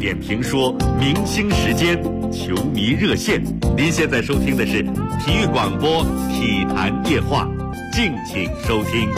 点评说，明星时间，球迷热线。您现在收听的是体育广播体坛夜话，敬请收听。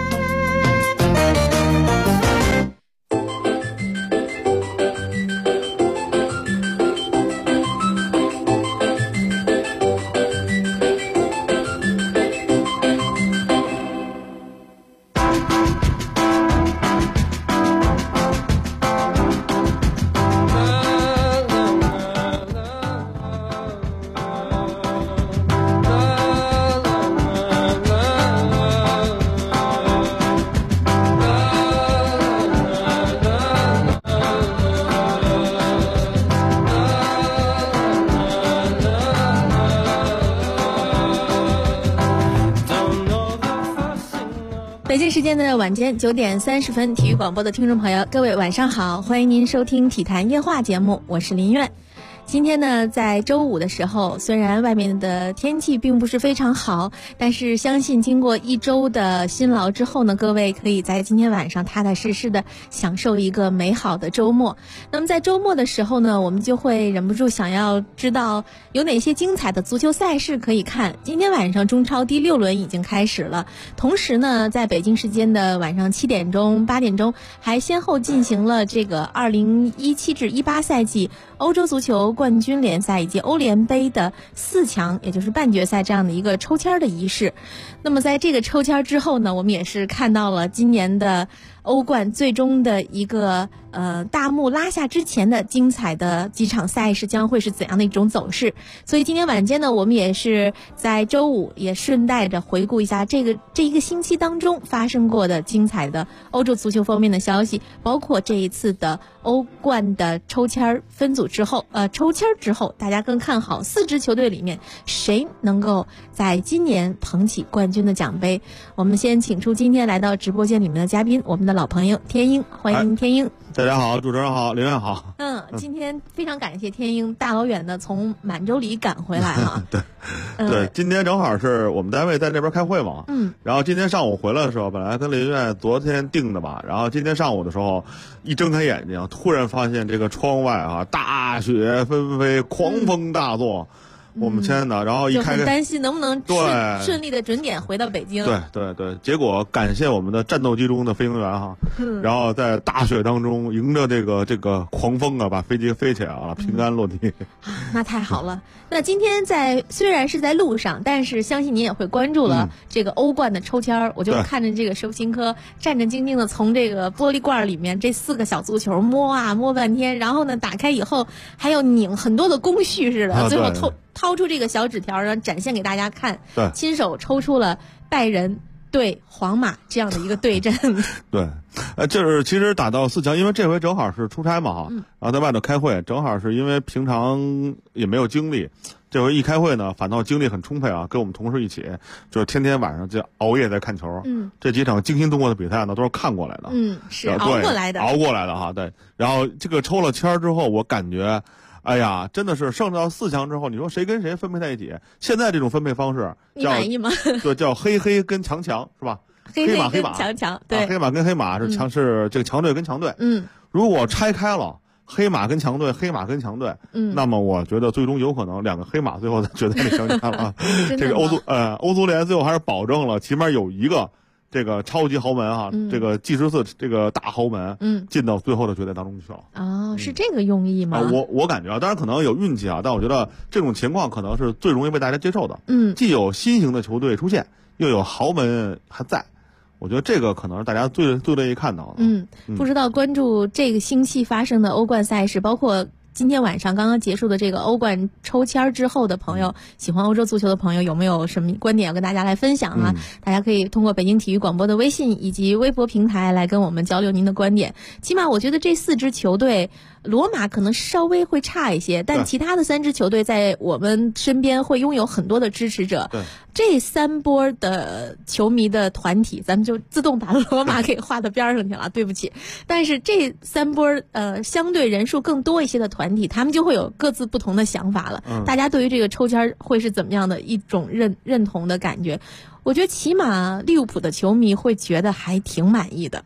北京时间的晚间9点30分，体育广播的听众朋友，各位晚上好，欢迎您收听体坛夜话节目，我是林苑。今天呢，在周五的时候，虽然外面的天气并不是非常好，但是相信经过一周的辛劳之后呢，各位可以在今天晚上踏踏实实的享受一个美好的周末。那么在周末的时候呢，我们就会忍不住想要知道有哪些精彩的足球赛事可以看。今天晚上中超第6轮已经开始了，同时呢，在北京时间的晚上7点钟、8点钟，还先后进行了这个2017至18赛季欧洲足球冠军联赛以及欧联杯的4强，也就是半决赛这样的一个抽签的仪式。那么在这个抽签之后呢，我们也是看到了今年的欧冠最终的一个大幕拉下之前的精彩的几场赛事将会是怎样的一种走势。所以今天晚间呢，我们也是在周五也顺带着回顾一下这一个星期当中发生过的精彩的欧洲足球方面的消息，包括这一次的欧冠的抽签分组之后，抽签之后大家更看好4支球队里面谁能够在今年捧起冠军的奖杯。我们先请出今天来到直播间里面的嘉宾，我们的老朋友天鹰，欢迎天鹰。 大家好，主持人好，林苑好。 今天非常感谢天鹰大老远的从满洲里赶回来哈。 对，今天正好是我们单位在那边开会嘛。然后今天上午回来的时候，本来跟林苑昨天定的吧，然后今天上午的时候一睁开眼睛，突然发现这个窗外啊，大雪纷飞，狂风大作。我们天哪！然后一开， 就很担心能不能顺利的准点回到北京。 对，结果感谢我们的战斗机中的飞行员哈，然后在大雪当中迎着这个狂风啊，把飞机飞起来了，平安落地。 那太好了。那今天虽然是在路上，但是相信您也会关注了这个欧冠的抽签。我就看着这个收心科战战兢兢的从这个玻璃罐里面这4个小足球摸啊摸半天，然后呢打开以后还要拧很多的工序似的，最后掏出这个小纸条，然后展现给大家看，亲手抽出了拜仁对皇马这样的一个对阵。 对，就是其实打到4强，因为这回正好是出差嘛哈，然后在外头开会，正好是因为平常也没有精力，这回一开会呢，反倒精力很充沛啊，跟我们同事一起，就是天天晚上就熬夜在看球。这几场惊心动魄的比赛呢，都是看过来的。 是熬过来的哈。对，然后这个抽了签之后，我感觉。哎呀，真的是胜到4强之后，你说谁跟谁分配在一起？现在这种分配方式， 你满意吗？ 对，叫黑跟强是吧？ 黑马强，对， 黑马跟黑马是这个强队跟强队。如果拆开了黑马跟强队，那么我觉得最终有可能2个黑马最后在决赛里相见了。这个欧足联最后还是保证了，起码有一个。这个超级豪门啊，这个G14这个大豪门，进到最后的决赛当中去了。 哦，是这个用意吗？ 我感觉啊，当然可能有运气啊，但我觉得这种情况可能是最容易被大家接受的。既有新型的球队出现，又有豪门还在，我觉得这个可能是大家最乐意看到的。 不知道关注这个星期发生的欧冠赛事，包括今天晚上刚刚结束的这个欧冠抽签之后的朋友，喜欢欧洲足球的朋友有没有什么观点要跟大家来分享啊？大家可以通过北京体育广播的微信以及微博平台来跟我们交流您的观点。起码我觉得这4支球队，罗马可能稍微会差一些，但其他的3支球队在我们身边会拥有很多的支持者。这3波的球迷的团体，咱们就自动把罗马给划到边上去了，对不起。但是这3波相对人数更多一些的团体，他们就会有各自不同的想法了。大家对于这个抽签会是怎么样的一种认同的感觉？我觉得起码利物浦的球迷会觉得还挺满意的。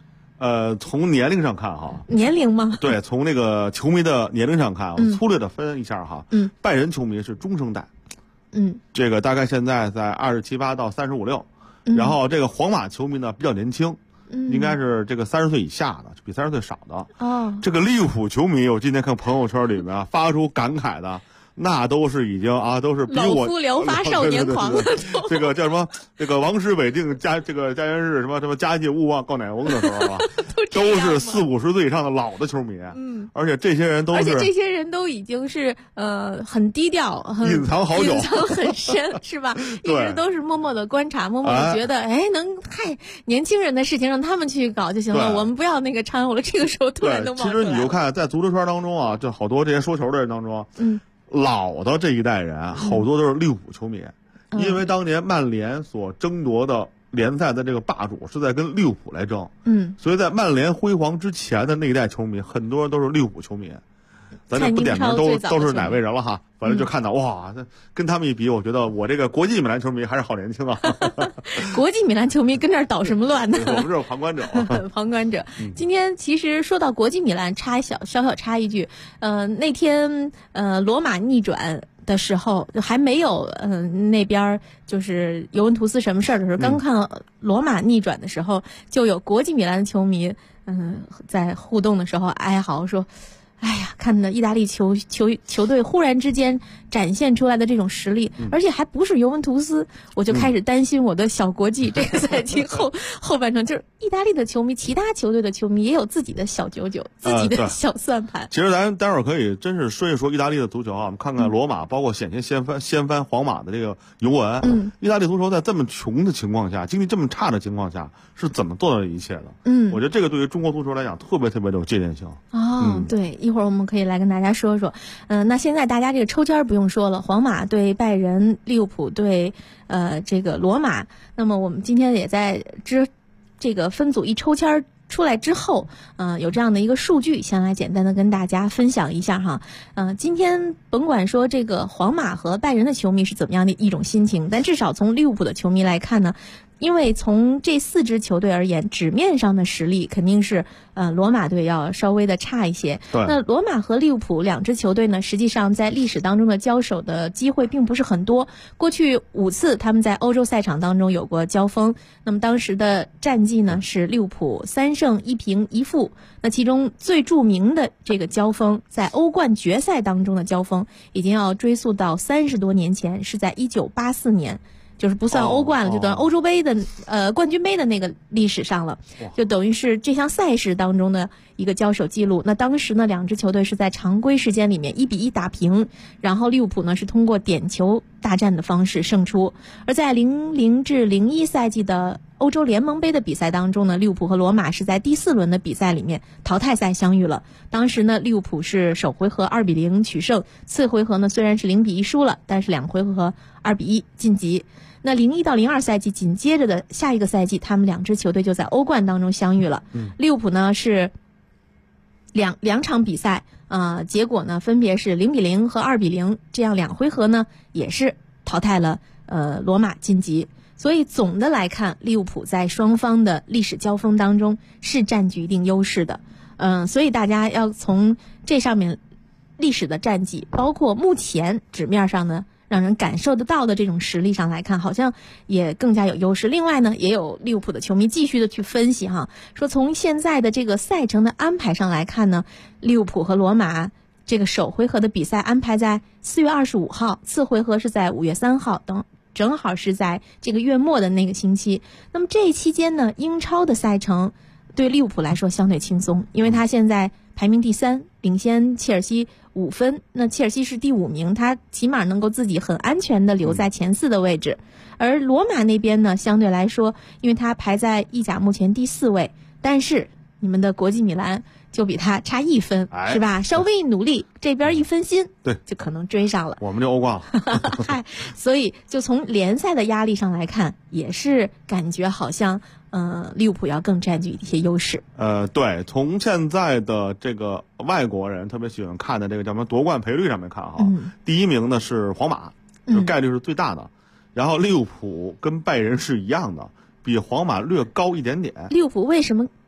从年龄上看哈， 年龄吗？ 对，从那个球迷的年龄上看，我粗略的分一下哈，拜仁球迷是中生代，这个大概现在在27、8到35、6，然后这个皇马球迷呢比较年轻，应该是这个30岁以下的，比30岁少的。哦，这个利物浦球迷，我今天看朋友圈里面发出感慨的。那都是已经啊，都是比我老夫聊发少年狂了。 这个叫什么？这个王师北定家园日什么家祭勿忘告乃翁的时候啊，都是40、50岁以上的老的球迷。而且这些人都已经是很低调， 隐藏好久， 隐藏很深，是吧？一直都是默默的观察，默默的觉得，太年轻人的事情让他们去搞就行了，我们不要那个掺和了。这个时候突然都冒出来了。 其实你就看在足球圈当中啊，就好多这些说球的人当中，老的这一代人好多都是利物浦球迷，因为当年曼联所争夺的联赛的这个霸主是在跟利物浦来争，所以在曼联辉煌之前的那一代球迷，很多人都是利物浦球迷。咱就不点名都是哪位人了哈，反正就看到哇，跟他们一比，我觉得我这个国际米兰球迷还是好年轻啊。 国际米兰球迷跟这儿捣什么乱呢？ 我们这是旁观者。 旁观者。今天其实说到国际米兰，小小插一句，那天罗马逆转的时候还没有那边就是尤文图斯什么事儿的时候，刚看到罗马逆转的时候，就有国际米兰的球迷在互动的时候哀嚎说。哎呀，看到意大利球队忽然之间展现出来的这种实力，而且还不是尤文图斯，我就开始担心我的小国际这个赛季后半程，就是意大利的球迷，其他球队的球迷也有自己的小99，自己的小算盘。 其实咱待会儿可以真是说一说意大利的足球啊，我们看看罗马，包括险些掀翻皇马的这个尤文。意大利足球在这么穷的情况下，经济这么差的情况下，是怎么做到这一切的？我觉得这个对于中国足球来讲，特别特别的有借鉴性。 对。一会儿我们可以来跟大家说说，那现在大家这个抽签不用说了，皇马对拜仁，利物浦对这个罗马。那么我们今天也在这个分组一抽签出来之后，有这样的一个数据，先来简单的跟大家分享一下哈。今天甭管说这个皇马和拜仁的球迷是怎么样的一种心情，但至少从利物浦的球迷来看呢。因为从这4支球队而言，纸面上的实力肯定是罗马队要稍微的差一些。那罗马和利物浦2支球队呢，实际上在历史当中的交手的机会并不是很多。过去5次他们在欧洲赛场当中有过交锋，那么当时的战绩呢是利物浦3胜1平1负。那其中最著名的这个交锋，在欧冠决赛当中的交锋，已经要追溯到30多年前，是在1984年。就是不算欧冠了，就等于欧洲杯的冠军杯的那个历史上了，就等于是这项赛事当中的一个交手记录。那当时呢，2支球队是在常规时间里面1比1打平，然后利物浦呢是通过点球大战的方式胜出。而在00至01赛季的欧洲联盟杯的比赛当中呢，利物浦和罗马是在第4轮的比赛里面淘汰赛相遇了。当时呢，利物浦是首回合2比0取胜，次回合呢虽然是0比1输了，但是2回合2比1晋级。那01到02赛季紧接着的下一个赛季，他们2支球队就在欧冠当中相遇了。利物浦呢是两场比赛结果呢分别是0比0和2比0，这样2回合呢也是淘汰了罗马晋级。所以总的来看，利物浦在双方的历史交锋当中是占据一定优势的。所以大家要从这上面历史的战绩，包括目前纸面上呢让人感受得到的这种实力上来看，好像也更加有优势。另外呢，也有利物浦的球迷继续的去分析哈，说从现在的这个赛程的安排上来看呢，利物浦和罗马这个首回合的比赛安排在4月25号，次回合是在5月3号等，正好是在这个月末的那个星期。那么这一期间呢，英超的赛程对利物浦来说相对轻松，因为他现在排名第3，领先切尔西5分。那切尔西是第5名，他起码能够自己很安全的留在前4的位置。而罗马那边呢，相对来说，因为他排在意甲目前第4位，但是你们的国际米兰就比他差1分，是吧？稍微一努力，这边一分心， 对， 就可能追上了。 我们就欧冠了。 嗨，所以就从联赛的压力上来看，也是感觉好像利物浦要更占据一些优势。 对，从现在的这个外国人特别喜欢看的这个叫什么夺冠赔率上面看哈，第1名呢是皇马，就概率是最大的，然后利物浦跟拜仁是一样的，比皇马略高一点点。 利物浦为什么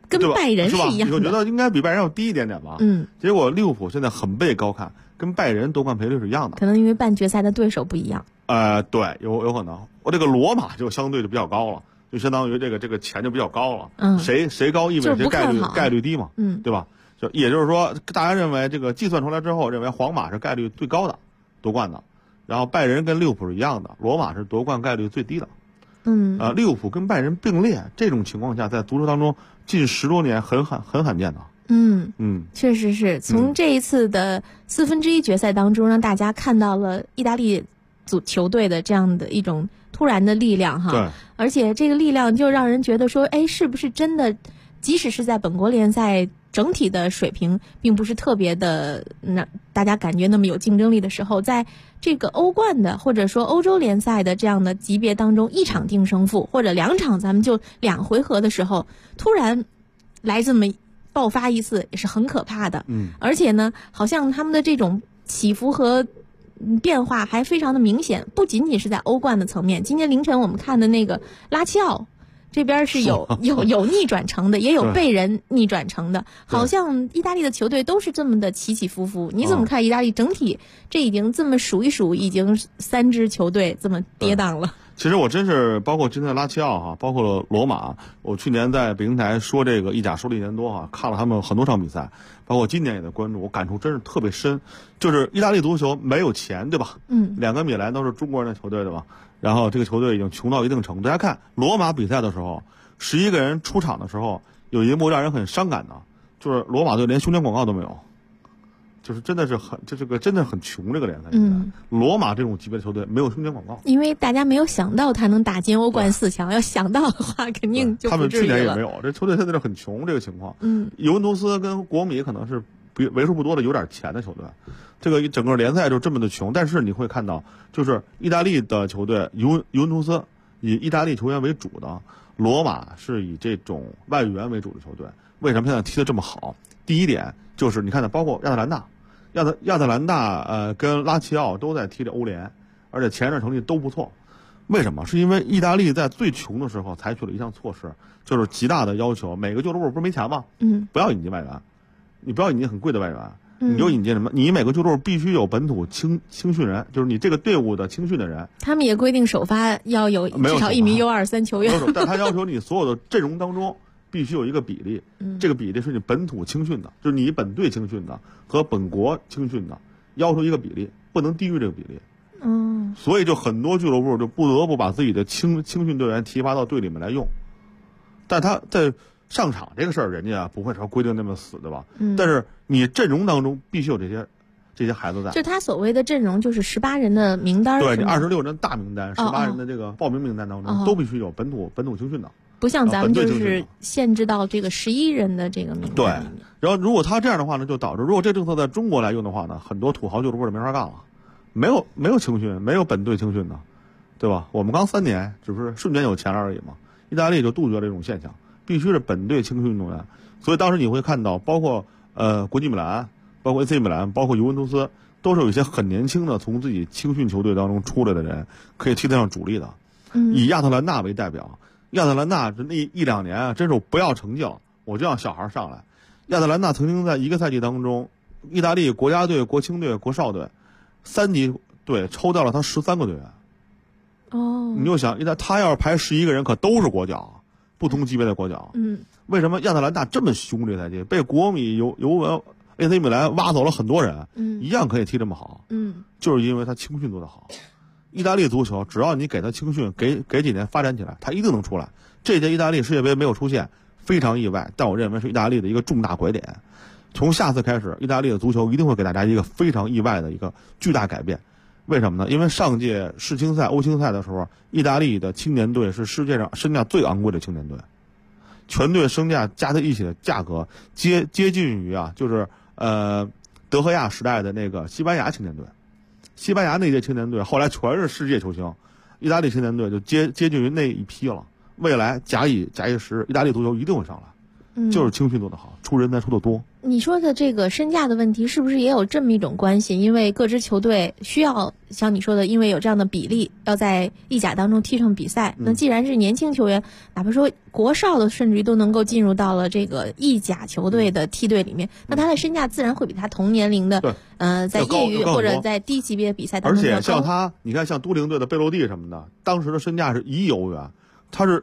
跟拜仁是一样的。 我觉得应该比拜仁要低一点点吧。结果利物浦现在很被高看，跟拜仁夺冠赔率是一样的。 可能因为半决赛的对手不一样。 对，有可能。我这个罗马就相对就比较高了，就相当于这个钱就比较高了。谁高意味着谁概率低嘛。对吧？也就是说，大家认为这个计算出来之后，认为皇马是概率最高的夺冠的，然后拜仁跟利物浦是一样的，罗马是夺冠概率最低的。利物浦跟拜仁并列，这种情况下在足球当中近10多年很罕见的。 确实是从这一次的1/4决赛当中，让大家看到了意大利球队的这样的一种突然的力量哈。 对， 而且这个力量就让人觉得说，是不是真的？即使是在本国联赛整体的水平并不是特别的，大家感觉那么有竞争力的时候，在这个欧冠的或者说欧洲联赛的这样的级别当中，一场定胜负或者2场咱们就2回合的时候，突然来这么爆发一次，也是很可怕的。而且呢，好像他们的这种起伏和变化还非常的明显，不仅仅是在欧冠的层面。今天凌晨我们看的那个拉齐奥这边是有逆转成的，也有被人逆转成的，好像意大利的球队都是这么的起起伏伏。你怎么看意大利整体？这已经这么数一数，已经3支球队这么跌宕了。 其实我真是包括今天的拉齐奥哈，包括了罗马，我去年在北京台说这个意甲说了1年多哈，看了他们很多场比赛，包括今年也在关注，我感触真是特别深。就是意大利足球没有钱，对吧？2个米兰都是中国人的球队，对吧？然后这个球队已经穷到一定程度。大家看罗马比赛的时候，11个人出场的时候，有一幕让人很伤感的，就是罗马队连胸前广告都没有。就是真的是真的很穷，这个联赛。罗马这种级别的球队没有胸前广告， 因为大家没有想到他能打进欧冠4强，要想到的话肯定就不至于了。 他们去年也没有，这球队现在是很穷这个情况。尤文图斯跟国米可能是为数不多的有点钱的球队，这个整个联赛就这么的穷。但是你会看到，就是意大利的球队尤文图斯以意大利球员为主的，罗马是以这种外援为主的球队。为什么现在踢得这么好？第一点就是你看到包括亚特兰大。亚特兰大跟拉齐奥都在踢着欧联，而且前一阵成绩都不错。为什么？是因为意大利在最穷的时候采取了一项措施，就是极大的要求每个俱乐部不是没钱吗？不要引进外援，你不要引进很贵的外援，你就引进什么？你每个俱乐部必须有本土青训人，就是你这个队伍的青训的人。 他们也规定首发要有至少1名U23球员， 但他要求你所有的阵容当中必须有一个比例，这个比例是你本土青训的，就是你本队青训的和本国青训的，要求一个比例，不能低于这个比例。所以就很多俱乐部就不得不把自己的青训队员提拔到队里面来用，但他在上场这个事儿，人家不会说规定那么死，对吧？但是你阵容当中必须有这些孩子在。 就他所谓的阵容，就是18人的名单。 对，你26人大名单，18人的这个报名名单当中，都必须有本土青训的。 不像咱们就是限制到这个11人的这个名单。 对，然后如果他这样的话呢，就导致如果这政策在中国来用的话呢，很多土豪俱乐部就没法干了，没有青训，没有本队青训的，对吧？我们刚3年，只是瞬间有钱了而已嘛。意大利就杜绝了这种现象，必须是本队青训运动员。所以当时你会看到，包括国际米兰，包括 AC 米兰，包括尤文图斯，都是有一些很年轻的从自己青训球队当中出来的人，可以踢得上主力的。以亚特兰大为代表。亚特兰大这那1-2年啊，真是不要成绩了，我就让小孩上来。亚特兰大曾经在一个赛季当中，意大利国家队、国青队、国少队3级队抽调了他13个队员。你就想，他要是排11个人，可都是国脚，不同级别的国脚。为什么亚特兰大这么凶？这赛季被国米、尤文、AC 米兰挖走了很多人，一样可以踢这么好。就是因为他青训做得好。意大利足球，只要你给他青训，给几年发展起来，他一定能出来。这届意大利世界杯没有出现，非常意外，但我认为是意大利的一个重大拐点。从下次开始，意大利的足球一定会给大家一个非常意外的一个巨大改变。为什么呢？因为上届世青赛、欧青赛的时候，意大利的青年队是世界上身价最昂贵的青年队，全队身价加在一起的价格接近于就是德赫亚时代的那个西班牙青年队。西班牙那届青年队后来全是世界球星，意大利青年队就接近于那一批了。未来假以时日，意大利足球一定会上来，就是青训做得好，出人才出得多。 你说的这个身价的问题是不是也有这么一种关系？因为各支球队需要像你说的，因为有这样的比例，要在意甲当中踢上比赛。那既然是年轻球员，哪怕说国少的，甚至于都能够进入到了这个意甲球队的梯队里面，那他的身价自然会比他同年龄的在业余或者在低级别比赛当中而且像他，你看像都灵队的贝洛蒂什么的，当时的身价是1亿欧元，他是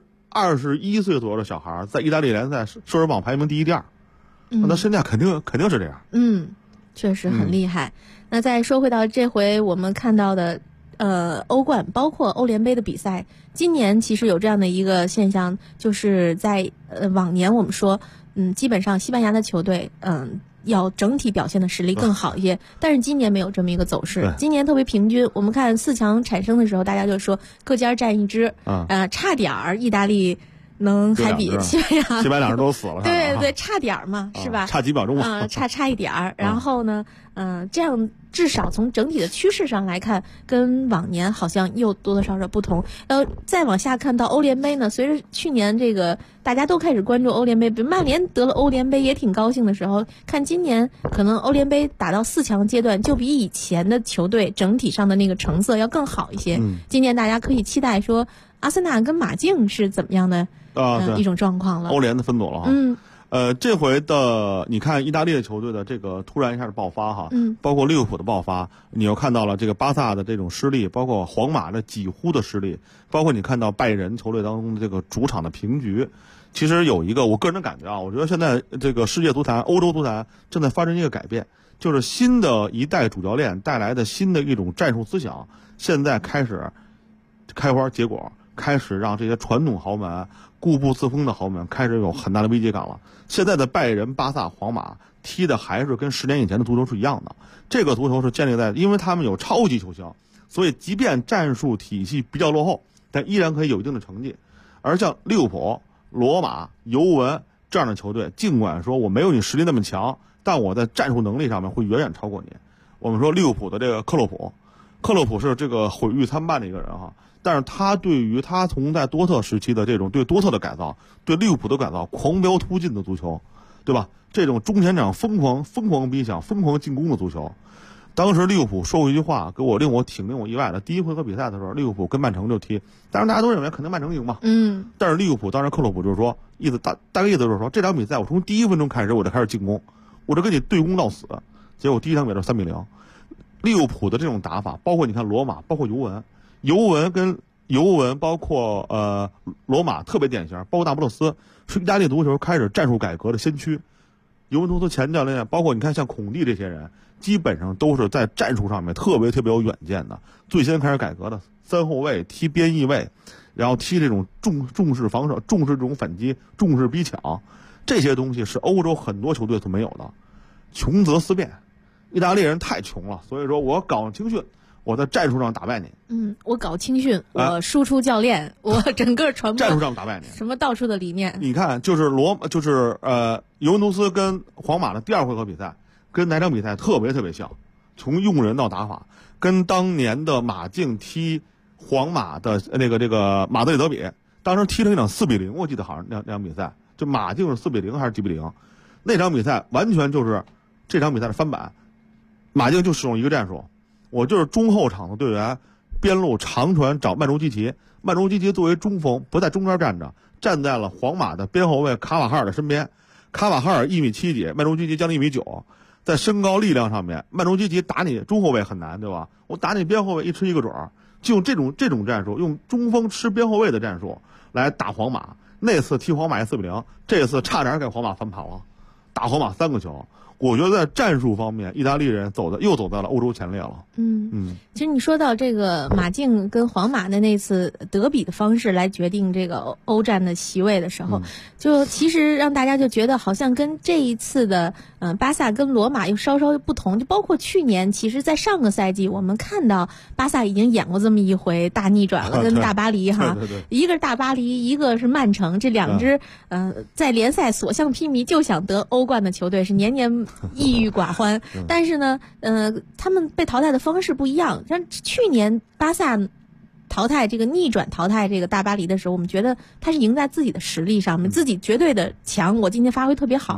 21岁左右的小孩，在意大利联赛射手榜排名第1、第2。那身价肯定是这样。 确实很厉害。那再说回到这回我们看到的欧冠包括欧联杯的比赛，今年其实有这样的一个现象，就是在往年我们说基本上西班牙的球队要整体表现的实力更好一些，但是今年没有这么一个走势，今年特别平均。我们看4强产生的时候，大家就说各家占一支，差点儿意大利能还比西班牙人都死了， 对，差点儿嘛，是吧？ 差几秒钟嘛， 差一点儿。然后呢，这样至少从整体的趋势上来看，跟往年好像又多多少少不同。再往下看到欧联杯呢，随着去年这个大家都开始关注欧联杯，比如曼联得了欧联杯也挺高兴的时候，看今年可能欧联杯打到4强阶段，就比以前的球队整体上的那个成色要更好一些。今年大家可以期待说，阿森纳跟马竞是怎么样的一种状况了。 欧联的分组了哈。这回的你看意大利的球队的这个突然一下的爆发哈，包括利物浦的爆发，你又看到了这个巴萨的这种失利，包括皇马的几乎的失利，包括你看到拜仁球队当中的这个主场的平局。其实有一个我个人的感觉啊，我觉得现在这个世界足坛、欧洲足坛正在发生一个改变，就是新的一代主教练带来的新的一种战术思想，现在开始开花结果，开始让这些传统豪门、固步自封的豪门开始有很大的危机感了。现在的拜仁、巴萨、皇马踢的还是跟10年以前的足球是一样的，这个足球是建立在，因为他们有超级球星，所以即便战术体系比较落后，但依然可以有一定的成绩。而像利物浦、罗马、尤文这样的球队，尽管说我没有你实力那么强，但我在战术能力上面会远远超过你。我们说利物浦的这个克洛普是这个毁誉参半的一个人哈，但是他对于他从在多特时期的这种对多特的改造，对利物浦的改造，狂飙突进的足球，对吧？这种中前场疯狂逼抢、疯狂进攻的足球。当时利物浦说过一句话，令我意外的。第一回合比赛的时候，利物浦跟曼城就踢，当然大家都认为肯定曼城赢嘛。但是利物浦当时克洛普就是说，大概意思就是说，这场比赛我从第1分钟开始我就开始进攻，我就跟你对攻到死。结果第一场比赛3-0。利物浦的这种打法，包括你看罗马，包括尤文包括罗马特别典型，包括那不勒斯是意大利足球开始战术改革的先驱。尤文图斯前教练，包括你看像孔蒂这些人，基本上都是在战术上面特别有远见的。最先开始改革的3后卫踢边翼位，然后踢这种重视防守、重视这种反击、重视逼抢，这些东西是欧洲很多球队所没有的。穷则思变，意大利人太穷了，所以说我搞青训，我在战术上打败你。 我搞青训，我输出教练，我整个传播战术上打败你， 什么到处的理念。 你看，就是尤文图斯跟皇马的第2回合比赛，跟哪场比赛特别像，从用人到打法，跟当年的马竞踢皇马的这个马德里德比，当时踢了一场4-0，我记得好像那场比赛，就马竞是4-0还是几比0？那场比赛完全就是这场比赛的翻版，马竞就使用一个战术，我就是中后场的队员边路长传找曼朱基奇，曼朱基奇作为中锋不在中间站着，站在了皇马的边后卫卡瓦哈尔的身边。卡瓦哈尔1米7几，曼朱基奇将近1米9，在身高力量上面，曼朱基奇打你中后卫很难，对吧？我打你边后卫一吃一个准儿，就用这种战术，用中锋吃边后卫的战术来打皇马。那次踢皇马也4-0，这次差点给皇马翻盘了，打皇马3个球。我觉得在战术方面，意大利人又走在了欧洲前列了。 其实你说到这个马竞跟皇马的那次德比的方式来决定这个欧战的席位的时候，就其实让大家就觉得好像跟这一次的巴萨跟罗马又稍稍不同。就包括去年，其实在上个赛季我们看到巴萨已经演过这么一回大逆转了，跟大巴黎哈，一个是大巴黎，一个是曼城，这2支在联赛所向披靡就想得欧冠的球队是年年抑郁寡欢。但是呢他们被淘汰的方式不一样。像去年巴萨逆转淘汰这个大巴黎的时候，我们觉得他是赢在自己的实力上面，自己绝对的强，我今天发挥特别好。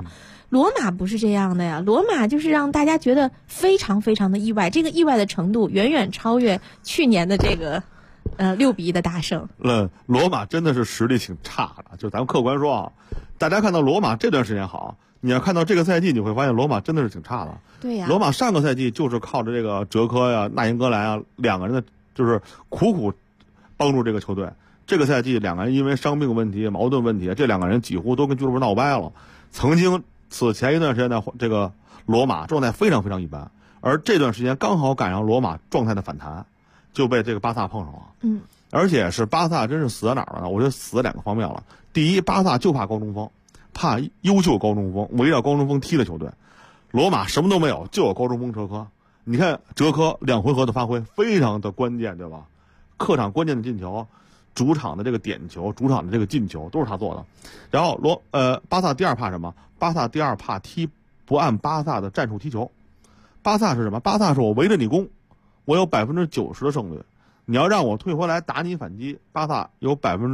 罗马不是这样的呀，罗马就是让大家觉得非常非常的意外，这个意外的程度远远超越去年的这个6-1的大胜。 罗马真的是实力挺差的，就咱们客观说啊，大家看到罗马这段时间好，你要看到这个赛季，你会发现罗马真的是挺差的。 对呀， 罗马上个赛季就是靠着这个哲科呀、纳因格兰啊两个人的，就是苦帮助这个球队。这个赛季两个人因为伤病问题、矛盾问题，这两个人几乎都跟俱乐部闹掰了。曾经此前一段时间的这个罗马状态非常非常一般，而这段时间刚好赶上罗马状态的反弹，就被这个巴萨碰上了。而且是巴萨真是死在哪儿了呢？我觉得死在2个方面了。第一，巴萨就怕高中锋，怕优秀高中锋，围绕高中锋踢的球队。罗马什么都没有，就有高中锋哲科。你看哲科2回合的发挥非常的关键，对吧？客场关键的进球，主场的这个点球，主场的这个进球都是他做的。然后巴萨第二怕什么？巴萨第二怕踢不按巴萨的战术踢球。巴萨是什么？巴萨是我围着你攻，我有90%的胜率。你要让我退回来打你反击，巴萨有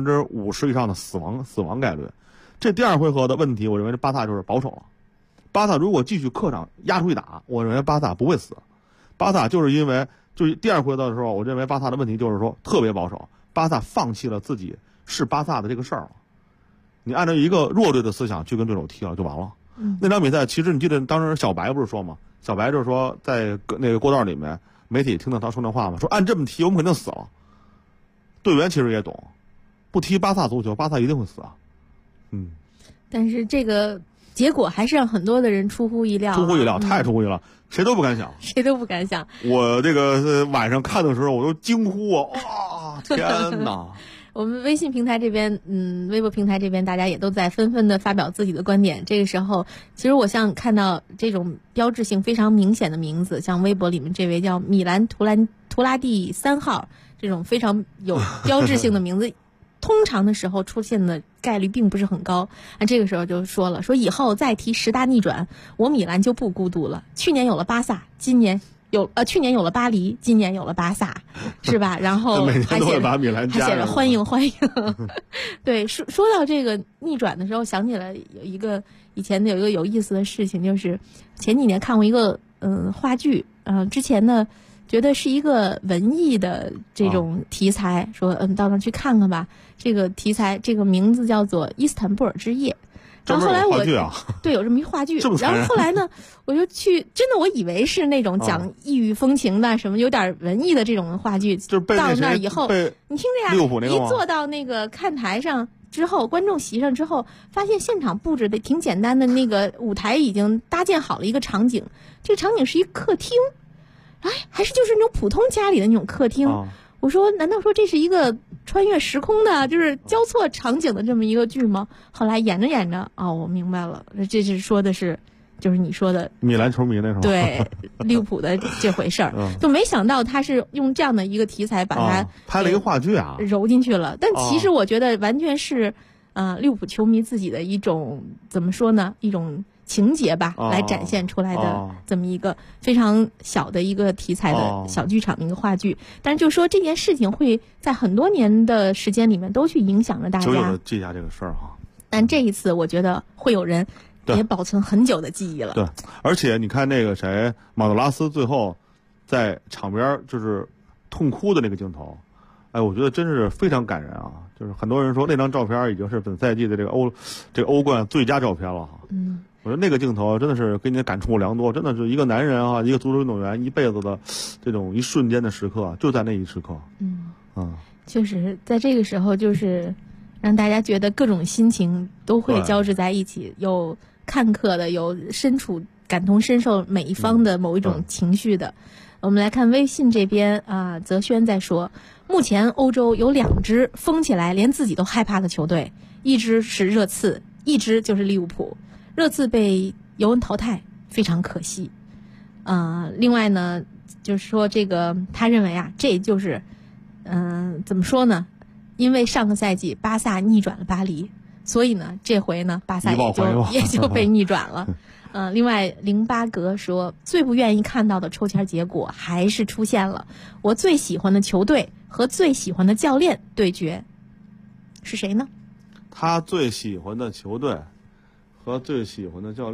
50%以上的死亡概率。这第2回合的问题，我认为巴萨就是保守了。巴萨如果继续客场压出去打，我认为巴萨不会死。巴萨就是因为就是第2回合的时候，我认为巴萨的问题就是说特别保守，巴萨放弃了自己是巴萨的这个事儿了。你按照一个弱队的思想去跟对手踢了就完了。那场比赛其实你记得当时小白不是说吗？小白就是说在那个过道里面，媒体听到他说那话嘛，说按这么踢我们肯定死了。队员其实也懂，不踢巴萨足球，巴萨一定会死啊。 但是这个结果还是让很多的人出乎意料， 太出乎意料，谁都不敢想，我这个晚上看的时候，我都惊呼啊！天哪！ 我们微信平台这边，微博平台这边，大家也都在纷纷的发表自己的观点。这个时候，其实我像看到这种标志性非常明显的名字，像微博里面这位叫米兰图拉蒂3号，这种非常有标志性的名字。通常的时候出现的概率并不是很高，这个时候就说了，说以后再提10大逆转，我米兰就不孤独了。去年有了巴萨，去年有了巴黎，今年有了巴萨，是吧？然后还写着欢迎。对，说到这个逆转的时候，想起来以前有一个有意思的事情，就是前几年看过一个话剧，之前呢。觉得是一个文艺的这种题材，说到那去看看吧。这个题材，这个名字叫做《伊斯坦布尔之夜》。然后后来对有这么一话剧，然后后来呢，我就去，真的我以为是那种讲异域风情的什么有点文艺的这种话剧。到那以后，你听着呀，一坐到那个看台上之后，观众席上之后，发现现场布置的挺简单的，那个舞台已经搭建好了一个场景，这个场景是一客厅。还是就是那种普通家里的那种客厅。我说难道说这是一个穿越时空的就是交错场景的这么一个剧吗？后来演着我明白了，这是说的是就是你说的米兰球迷那时候对利物浦的这回事儿。就没想到他是用这样的一个题材把它拍了一个话剧揉进去了。但其实我觉得完全是利物浦球迷自己的一种怎么说呢，一种情节吧，来展现出来的这么一个非常小的一个题材的小剧场的一个话剧。但是就说这件事情会在很多年的时间里面都去影响着大家， 久久的记下这个事儿哈。 但这一次我觉得会有人也保存很久的记忆了。 对，而且你看那个谁马德拉斯最后在场边就是痛哭的那个镜头，我觉得真是非常感人啊！就是很多人说那张照片已经是本赛季的这个欧冠最佳照片了。我觉得那个镜头真的是给你的感触良多，真的是一个男人一个足球运动员一辈子的这种一瞬间的时刻，就在那一时刻。 确实在这个时候，就是让大家觉得各种心情都会交织在一起，有看客的，有感同身受每一方的某一种情绪的。我们来看微信这边泽轩在说，目前欧洲有2支疯起来连自己都害怕的球队，一支是热刺，一支就是利物浦。热刺被尤文淘汰，非常可惜。另外呢，就是说这个他认为这就是怎么说呢？因为上个赛季巴萨逆转了巴黎，所以呢这回呢巴萨也就被逆转了。另外08格说，最不愿意看到的抽签结果还是出现了，我最喜欢的球队和最喜欢的教练对决，是谁呢？ 他最喜欢的球队和最喜欢的教练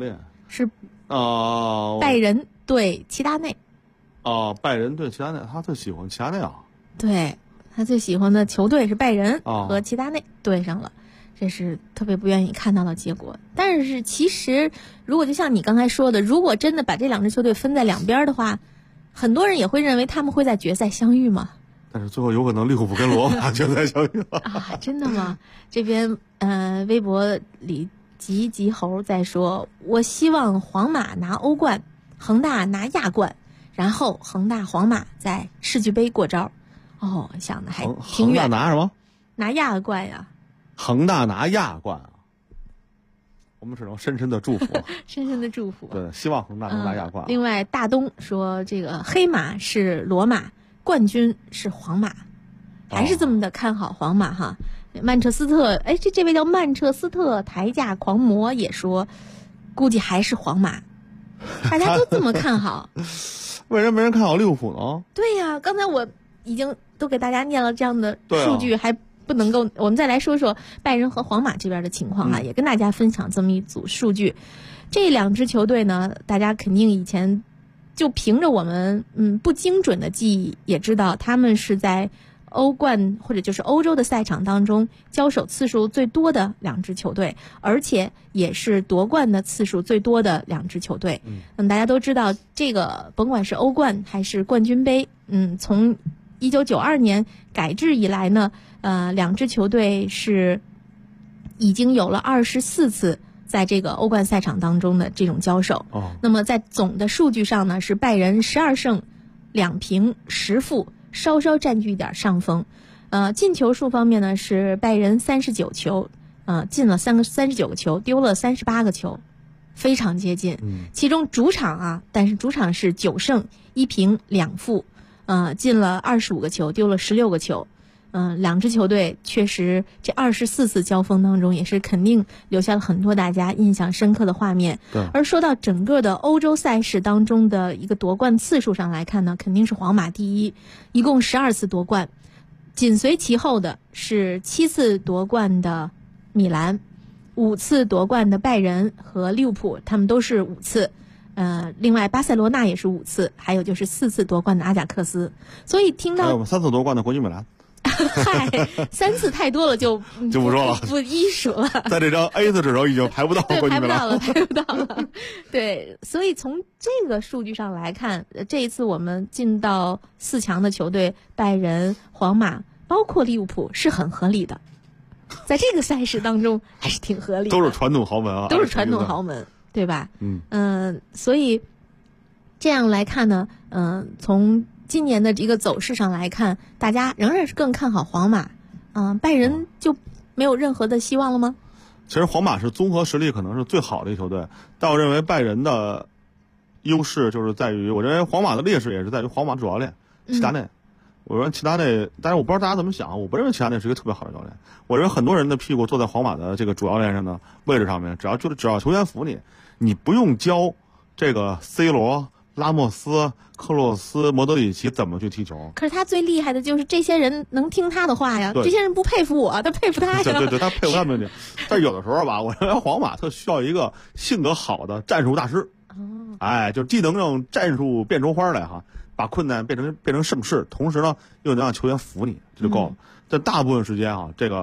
是拜仁对齐达内。 拜仁对齐达内，他最喜欢齐达内啊。 对，他最喜欢的球队是拜仁，和齐达内对上了，这是特别不愿意看到的结果。但是其实，如果就像你刚才说的，如果真的把这两支球队分在两边的话，很多人也会认为他们会在决赛相遇吗？ 但是最后有可能利物浦跟罗马决赛相遇了啊！真的吗？这边微博里吉猴在说，我希望皇马拿欧冠，恒大拿亚冠，然后恒大皇马在世俱杯过招。想的还挺远。 恒大拿什么？ 拿亚冠呀。 恒大拿亚冠啊！我们只能深深的祝福， 深深的祝福。 对，希望恒大能拿亚冠。 另外，大东说这个黑马是罗马，冠军是皇马，还是这么的看好皇马哈。曼彻斯特，这位叫曼彻斯特抬价狂魔也说，估计还是皇马。大家都这么看好， 为什么没人看好利物浦呢？ 对呀，刚才我已经都给大家念了这样的数据，还不能够，我们再来说说拜仁和皇马这边的情况也跟大家分享这么一组数据。这两支球队呢，大家肯定以前就凭着我们不精准的记忆，也知道他们是在欧冠或者就是欧洲的赛场当中交手次数最多的两支球队，而且也是夺冠的次数最多的两支球队。大家都知道，这个甭管是欧冠还是冠军杯，从1992年改制以来呢，两支球队是已经有了24次在这个欧冠赛场当中的这种交手。那么在总的数据上呢，是拜仁12胜2平10负，稍稍占据一点上风。进球数方面呢，是拜仁39球，进了39个球，丢了38个球，非常接近。其中主场但是主场是9胜1平2负。进了25个球，丢了16个球。两支球队确实这24次交锋当中，也是肯定留下了很多大家印象深刻的画面。而说到整个的欧洲赛事当中的一个夺冠次数上来看呢，肯定是皇马第一，一共12次夺冠，紧随其后的是7次夺冠的米兰，5次夺冠的拜仁和利物浦，他们都是5次。另外巴塞罗那也是5次，还有就是4次夺冠的阿贾克斯。所以听到还有3次夺冠的国际米兰。 嗨，3次太多了就不说了， 不一数了。 在这张 A 字纸上已经排不到国际米兰， 排不到了。对，所以从这个数据上来看，这一次我们进到4强的球队，拜仁、皇马，包括利物浦是很合理的，在这个赛事当中还是挺合理的。 都是传统豪门啊， 都是传统豪门。对吧？所以这样来看呢，从今年的这个走势上来看，大家仍然是更看好皇马。拜仁就没有任何的希望了吗？ 其实皇马是综合实力可能是最好的一球队，但我认为拜仁的优势就是在于，我认为皇马的劣势也是在于皇马主教练齐达内。我认为齐达内，但是我不知道大家怎么想，我不认为齐达内是一个特别好的教练。我认为很多人的屁股坐在皇马的这个主教练上的位置上面，只要球员服你不用教这个 C 罗、拉莫斯、克洛斯、莫德里奇怎么去踢球。 可是他最厉害的就是这些人能听他的话呀，这些人不佩服我，他佩服他呀。 对，他佩服他们去。但是有的时候吧，我认为皇马特需要一个性格好的战术大师。就既能让战术变出花来哈，把困难变成盛世，同时呢又能让球员服你，这就够了。但大部分时间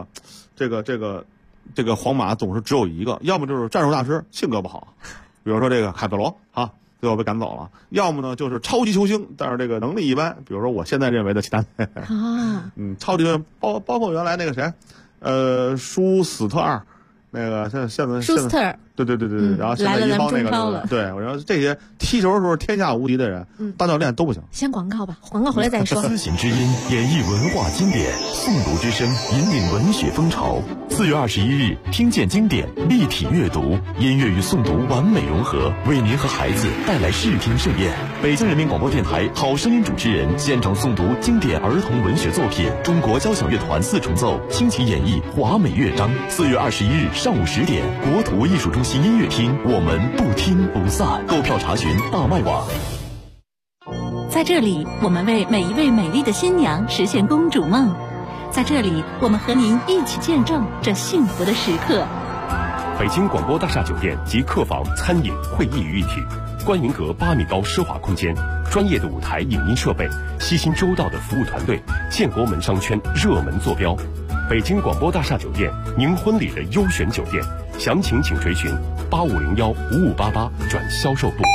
这个皇马总是只有一个，要么就是战术大师性格不好，比如说这个卡佩罗最后被赶走了；要么呢就是超级球星，但是这个能力一般，比如说我现在认为的齐达内超级包括原来那个谁，舒斯特尔，那个现在舒斯特尔。 对，然后现在一方那个对，我说这些踢球的时候天下无敌的人，当教练都不行。 先广告吧，广告回来再说。 思行之音演绎文化经典，诵读之声引领文学风潮。4月21日，听见经典，立体阅读，音乐与诵读完美融合，为您和孩子带来视听盛宴。北京人民广播电台好声音主持人现场诵读经典儿童文学作品，中国交响乐团4重奏倾情演绎华美乐章。4月21日上午10点，国土艺术中心音乐厅，我们不听不散。购票查询大麦网。 在这里，我们为每一位美丽的新娘实现公主梦。在这里，我们和您一起见证这幸福的时刻。 北京广播大厦酒店集客房、餐饮、会议于一体，观云阁8米高奢华空间，专业的舞台影音设备，悉心周到的服务团队，建国门商圈热门坐标。北京广播大厦酒店，您婚礼的优选酒店，详情请垂询8501-5588转销售部。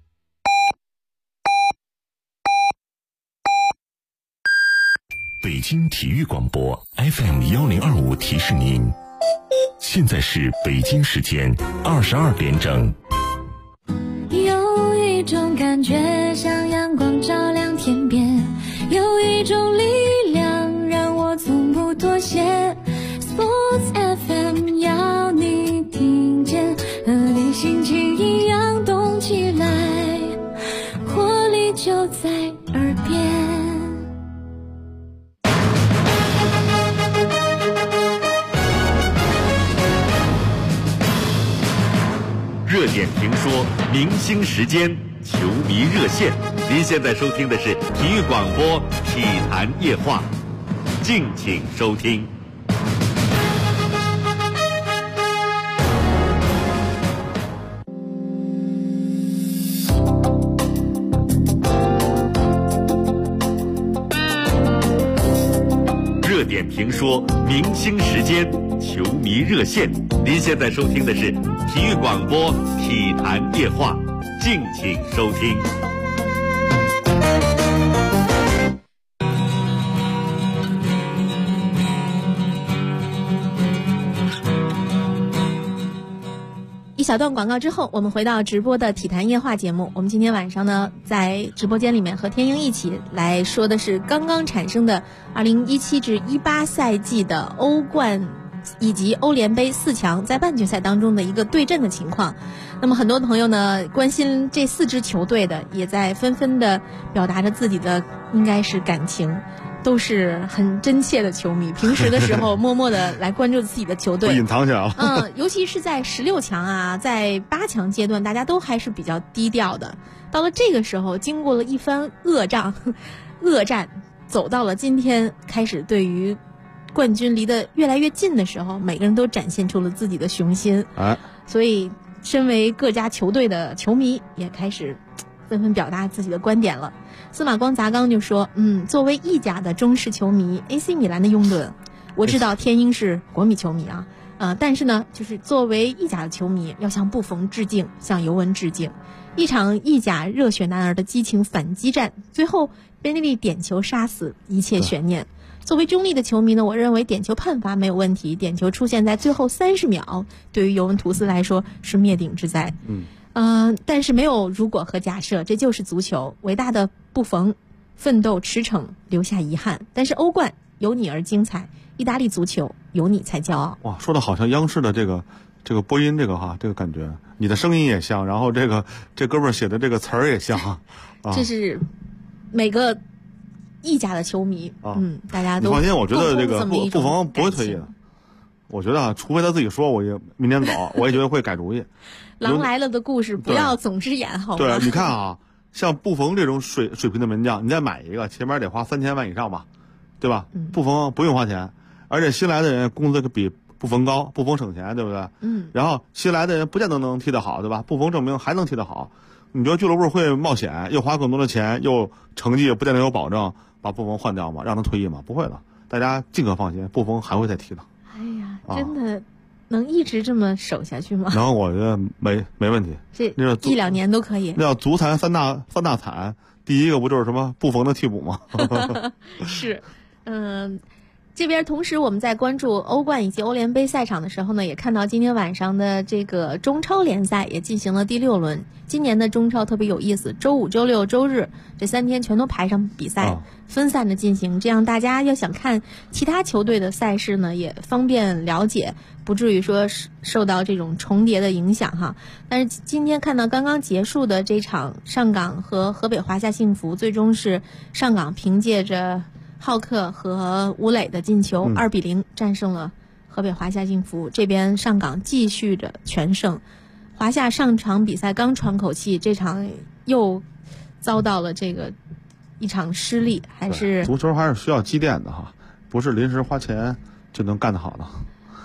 北京体育广播 FM1025提示您，现在是北京时间22点整。 有一种感觉像阳光照亮天边，有一种力量让我从不妥协。 Sports FM 要你听见，和你心情一样动起来，活力就在耳边。 热点评说，明星时间，球迷热线。您现在收听的是体育广播体坛夜话，敬请收听。热点评说，明星时间，球迷热线。您现在收听的是体育广播体坛夜话，敬请收听。 一小段广告之后，我们回到直播的体坛夜话节目。我们今天晚上呢，在直播间里面和天鹰一起来说的是刚刚产生的2017至18赛季的欧冠以及欧联杯4强在半决赛当中的一个对阵的情况。那么很多朋友呢，关心这4支球队的，也在纷纷的表达着自己的应该是感情，都是很真切的球迷，平时的时候默默的来关注自己的球队， 不隐藏起来了。 尤其是在16强啊，在8强阶段，大家都还是比较低调的。到了这个时候，经过了一番恶战，走到了今天，开始对于冠军离得越来越近的时候，每个人都展现出了自己的雄心。所以身为各家球队的球迷也开始纷纷表达自己的观点了。司马光砸缸就说，作为意甲的忠实球迷 AC 米兰的拥趸，我知道天鹰是国米球迷啊，但是呢，就是作为意甲的球迷，要向布冯致敬，向尤文致敬。一场意甲热血男儿的激情反击战，最后贝内利点球杀死一切悬念。作为中立的球迷呢，我认为点球判罚没有问题，点球出现在最后30秒，对于尤文图斯来说是灭顶之灾。但是没有如果和假设，这就是足球。伟大的布冯奋斗驰骋，留下遗憾。但是欧冠有你而精彩，意大利足球有你才骄傲。 哇，说的好像央视的这个播音这个感觉，你的声音也像，然后这哥们儿写的这个词儿也像这是每个意甲的球迷大家都你放心，我觉得这个布冯不会退役的。我觉得除非他自己说，我也明天走，我也觉得会改主意。 狼来了的故事不要总是演，好吗？ 对，你看像布冯这种水平的门将，你再买一个，前面得花3000万以上吧，对吧？布冯不用花钱，而且新来的人工资比布冯高，布冯省钱，对不对？然后新来的人不见得能踢得好，对吧？布冯证明还能踢得好。你觉得俱乐部会冒险，又花更多的钱，又成绩不见得有保证，把布冯换掉吗？让他退役吗？不会的，大家尽可放心，布冯还会再踢的。 哎呀，真的能一直这么守下去吗？ 然后我觉得没问题， 这1-2年都可以。 那叫足坛三大惨，第一个不就是什么布冯的替补吗？ 是，这边同时我们在关注欧冠以及欧联杯赛场的时候呢，也看到今天晚上的这个中超联赛也进行了第6轮。今年的中超特别有意思，周5、周6、周日这3天全都排上比赛，分散的进行，这样大家要想看其他球队的赛事呢，也方便了解，不至于说受到这种重叠的影响哈。但是今天看到刚刚结束的这场上港和河北华夏幸福，最终是上港凭借着浩克和吴磊的进球2-0战胜了河北华夏幸福。这边上港继续着全胜，华夏上场比赛刚喘口气，这场又遭到了这个一场失利。还是足球还是需要积淀的哈，不是临时花钱就能干得好的。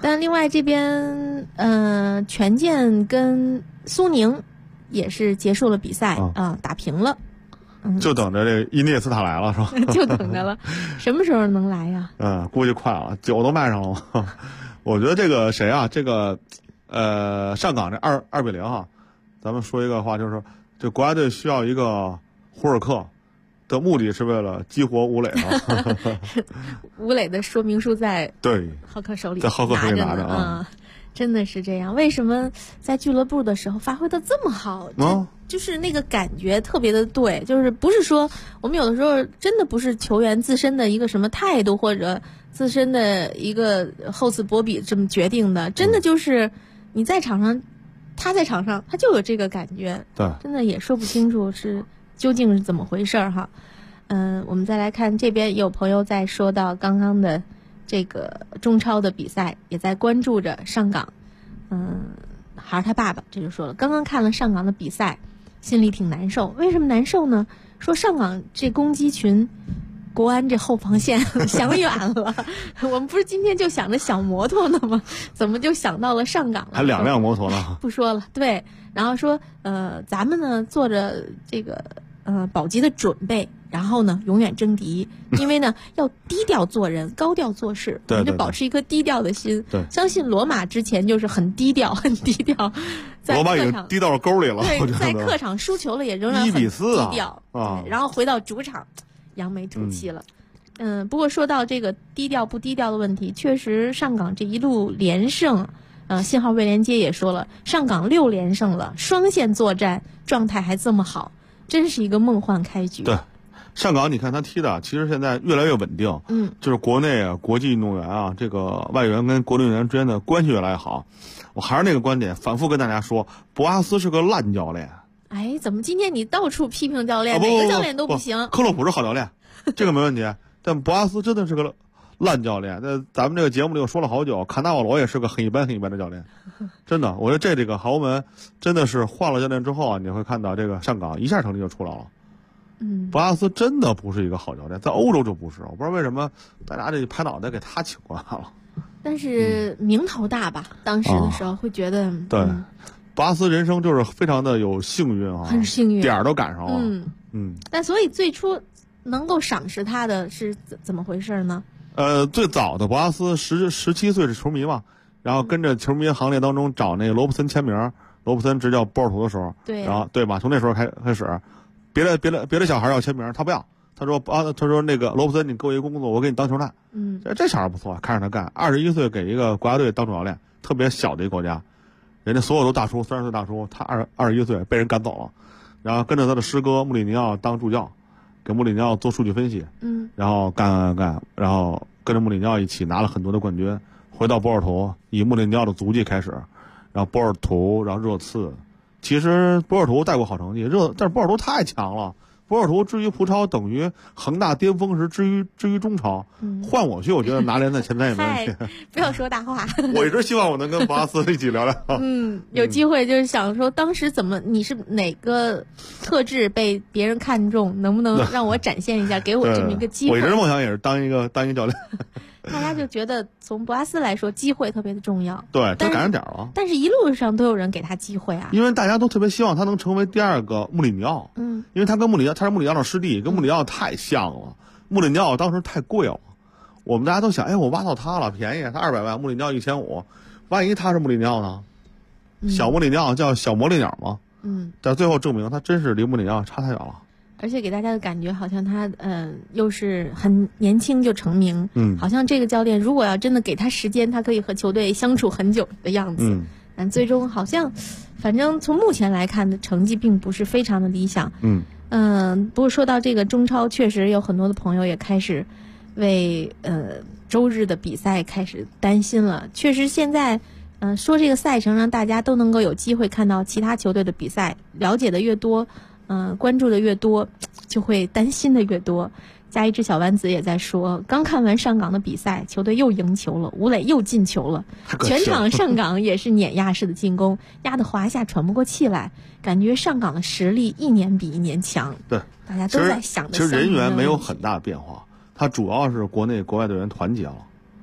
但另外这边权健跟苏宁也是结束了比赛打平了。 就等着这伊涅斯塔来了是吧？ 就等着了，什么时候能来呀？ 估计快了，酒都卖上了嘛。我觉得这个谁啊，这个上港这2-0哈，咱们说一个话，就是说这国家队需要一个胡尔克的目的是为了激活吴磊啊。 吴磊的说明书在浩克手里， 在浩克手里拿着啊。 真的是这样，为什么在俱乐部的时候发挥的这么好？就是那个感觉特别的对，就是不是说我们有的时候真的不是球员自身的一个什么态度或者自身的一个厚此薄彼这么决定的，真的就是你在场上，他在场上他就有这个感觉， 对， 真的也说不清楚是究竟是怎么回事哈。我们再来看这边有朋友在说到刚刚的这个中超的比赛，也在关注着上港。孩儿他爸爸这就说了，刚刚看了上港的比赛，心里挺难受。为什么难受呢？说上港这攻击群，国安这后防线想远了。我们不是今天就想着小摩托呢吗？怎么就想到了上港了？ 还2辆摩托呢？ 不说了，对。然后说咱们呢做着这个保级的准备，然后呢永远争第一，因为呢要低调做人，高调做事，我们就保持一颗低调的心。 对， 相信罗马之前就是很低调，很低调。 罗马已经低到沟里了。 对，在客场输球了也仍然很低调啊。 然后回到主场，扬眉吐气了。不过说到这个低调不低调的问题，确实上港这一路连胜。信号未连接也说了，上港6连胜了，双线作战，状态还这么好，真是一个梦幻开局。 对，上港你看他踢的，其实现在越来越稳定。就是国内啊，国际运动员啊，这个外援跟国内运动员之间的关系越来越好。我还是那个观点，反复跟大家说，博阿斯是个烂教练。 哎，怎么今天你到处批评教练，哪个教练都不行？ 克洛普是好教练，这个没问题。但博阿斯真的是个烂教练。在咱们这个节目里我说了好久，卡纳瓦罗也是个很一般的教练。真的，我觉得这个豪门真的是换了教练之后啊，你会看到这个上港一下成绩就出来了。博阿斯真的不是一个好教练，在欧洲就不是。我不知道为什么大家这拍脑袋给他请过来了。 但是名头大吧，当时的时候会觉得对，博阿斯人生就是非常的有幸运啊， 很幸运， 点儿都赶上了。 但所以最初能够赏识他的是怎么回事呢？ 最早的博阿斯17岁是球迷嘛，然后跟着球迷行列当中找那个罗布森签名，罗布森执教波尔图的时候， 对， 然后对吧？从那时候开始，别的小孩要签名，他不要。他说那个罗布森，你给我一个工作，我给你当球探。这小孩不错，看着他干。21岁给一个国家队当主教练，特别小的一个国家，人家所有都大叔，30岁大叔，他21岁被人赶走了，然后跟着他的师哥穆里尼奥当助教，给穆里尼奥做数据分析。然后干，然后跟着穆里尼奥一起拿了很多的冠军，回到波尔图，以穆里尼奥的足迹开始，然后波尔图，然后热刺。其实波尔图带过好成绩，但是波尔图太强了。波尔图至于葡超等于恒大巅峰时至于中超，换我去，我觉得拿联赛前3也没问题。 不要说大话。 我一直希望我能跟博阿斯一起聊聊。 有机会就是想说，当时你是哪个特质被别人看中，能不能让我展现一下，给我这么一个机会？ 我一直梦想也是当一个教练。 大家就觉得从博阿斯来说，机会特别的重要。 对，他赶上点了。 但是一路上都有人给他机会啊， 因为大家都特别希望他能成为第2个穆里尼奥。因为他是穆里尼奥的师弟，跟穆里尼奥太像了。穆里尼奥当时太贵了，我们大家都想，我挖到他了，便宜，他200万，穆里尼奥1500，万一他是穆里尼奥呢？小穆里尼奥叫小魔力鸟嘛。但最后证明他真是离穆里尼奥差太远了。 而且给大家的感觉好像他又是很年轻就成名，好像这个教练如果要真的给他时间，他可以和球队相处很久的样子。但最终好像，反正从目前来看的成绩并不是非常的理想。不过说到这个中超，确实有很多的朋友也开始为周日的比赛开始担心了。确实现在说这个赛程让大家都能够有机会看到其他球队的比赛，了解的越多。关注的越多，就会担心的越多。加一只小丸子也在说，刚看完上港的比赛，球队又赢球了，吴磊又进球了，全场上港也是碾压式的进攻，压得华夏喘不过气来，感觉上港的实力一年比一年强。 对， 大家都在想着。 其实人员没有很大变化，他主要是国内国外队员团结了。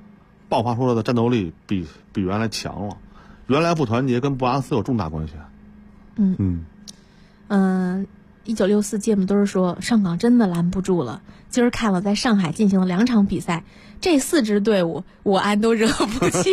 爆发出来的战斗力比原来强了。原来不团结跟布拉斯有重大关系。 1964届目都是说上港真的拦不住了。今儿看了在上海进行了2场比赛，这4支队伍我安都惹不起。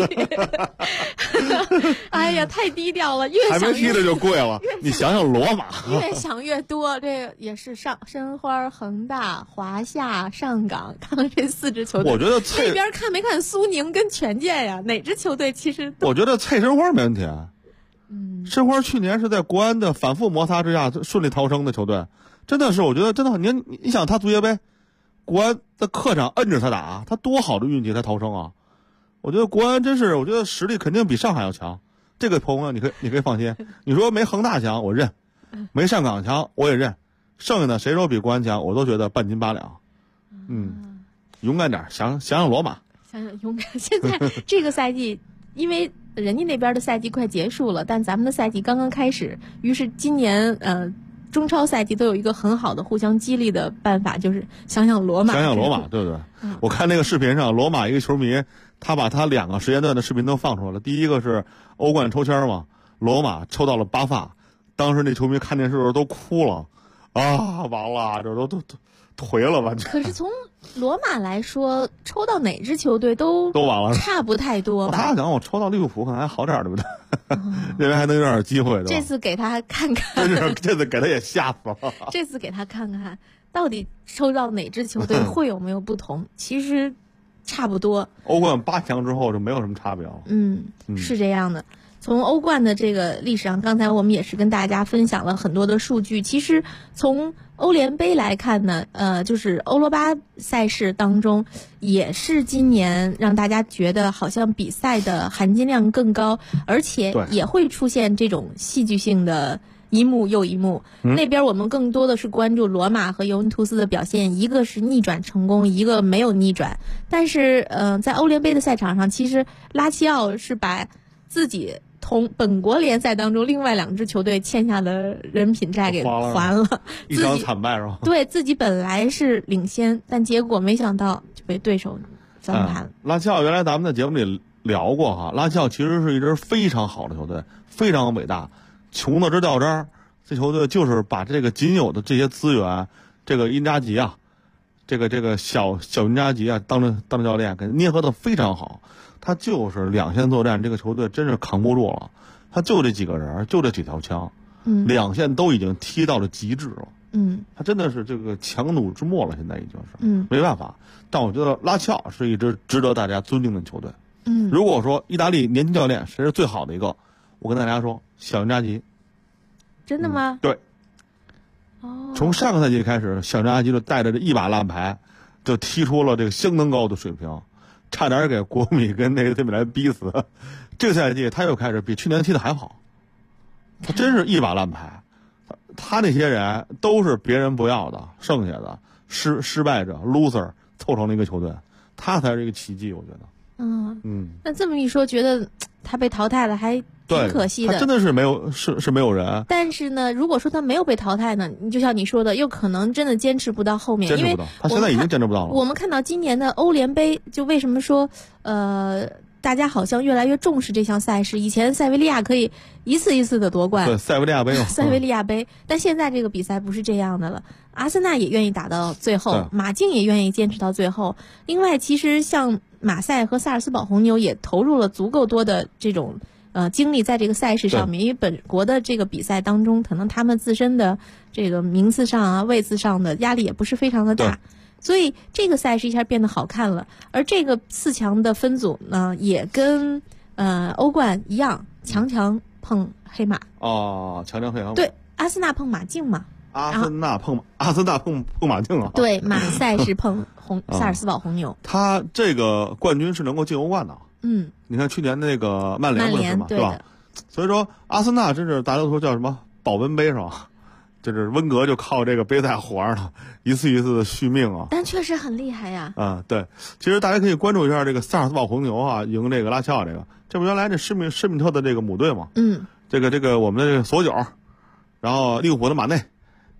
哎呀，太低调了，越想越还没踢着就跪了。你想想罗马， 越想越多，这个也是申花、恒大、华夏、上港，看看这4支球队。 我觉得那边看没看苏宁跟权健呀？哪支球队其实我觉得蔡申花没问题。申花去年是在国安的反复摩擦之下顺利逃生的球队，真的是我觉得真的，你想他足协杯，国安的客场摁着他打，他多好的运气才逃生啊！我觉得国安真是，我觉得实力肯定比上海要强，这个朋友你可以放心。你说没恒大强我认，没上港强我也认，剩下的谁说比国安强，我都觉得半斤八两。勇敢点，想想罗马， 想想勇敢。现在这个赛季，因为人家那边的赛季快结束了，但咱们的赛季刚刚开始，于是今年中超赛季都有一个很好的互相激励的办法，就是想想罗马， 想想罗马，对不对？我看那个视频上，罗马一个球迷，他把他2个时间段的视频都放出来了。第一个是欧冠抽签嘛，罗马抽到了巴萨，当时那球迷看电视的时候都哭了，啊，完了，这都颓了完全。 可是从罗马来说，抽到哪支球队都完了， 差不太多吧？ 他讲我抽到利物浦可能还好点，对不对？认为还能有点机会的。 这次给他看看， 这次给他也吓死了。 这次给他看看，到底抽到哪支球队会有没有不同？其实差不多。 欧冠8强之后就没有什么差别了。 是这样的。从欧冠的这个历史上，刚才我们也是跟大家分享了很多的数据。其实从欧联杯来看呢，就是欧罗巴赛事当中，也是今年让大家觉得好像比赛的含金量更高，而且也会出现这种戏剧性的一幕又一幕。那边我们更多的是关注罗马和尤文图斯的表现，一个是逆转成功，一个没有逆转。但是在欧联杯的赛场上，其实拉齐奥是把自己从本国联赛当中另外2支球队欠下的人品债给还了， 一场惨败是吧？ 对，自己本来是领先，但结果没想到就被对手翻盘。 拉齐奥原来咱们在节目里聊过哈，拉齐奥其实是一支非常好的球队，非常伟大，穷的直掉渣。这球队就是把这个仅有的这些资源，这个因扎吉啊，这个小因扎吉啊，当着教练给捏合的非常好。他就是2线作战，这个球队真是扛不住了。他就这几个人，就这几条枪，2线都已经踢到了极致了。他真的是这个强弩之末了，现在已经是。没办法。但我觉得拉齐奥是一支值得大家尊敬的球队。如果说意大利年轻教练谁是最好的一个，我跟大家说，小因扎吉。 真的吗？ 对。从上个赛季开始，小因扎吉就带着这一把烂牌，就踢出了这个相当高的水平。差点给国米跟那个对米兰逼死，这个赛季他又开始比去年踢的还好，他真是一把烂牌。他那些人都是别人不要的，剩下的失败者 loser 凑成了一个球队，他才是一个奇迹，我觉得。 那这么一说，觉得他被淘汰了还挺可惜的。 他真的是没有人。但是呢，如果说他没有被淘汰呢，你就像你说的，又可能真的坚持不到后面，因为他现在已经坚持不到了。 我们看到今年的欧联杯，就为什么说大家好像越来越重视这项赛事？以前塞维利亚可以一次一次的夺冠， 对，塞维利亚杯， 塞维利亚杯，但现在这个比赛不是这样的了。阿森纳也愿意打到最后，马竞也愿意坚持到最后。另外，其实像马赛和萨尔斯堡红牛也投入了足够多的这种精力在这个赛事上面，因为本国的这个比赛当中，可能他们自身的这个名次上啊、位次上的压力也不是非常的大。所以这个赛事一下变得好看了，而这个4强的分组呢，也跟欧冠一样，强碰黑马。 强黑马。 对，阿森纳碰马竞嘛。 阿森纳碰马竞啊。 对，马赛是碰萨尔斯堡红牛。 他这个冠军是能够进欧冠的。你看去年那个曼联是嘛，对吧？所以说阿森纳真是大家都说叫什么保温杯是吧？就是温格就靠这个杯赛活着呢，一次一次的续命啊！ 但确实很厉害呀。 对，其实大家可以关注一下这个萨尔斯堡红牛啊，赢这个拉齐奥这不原来这施密特的这个母队嘛？这个我们的这个索九，然后利物浦的马内，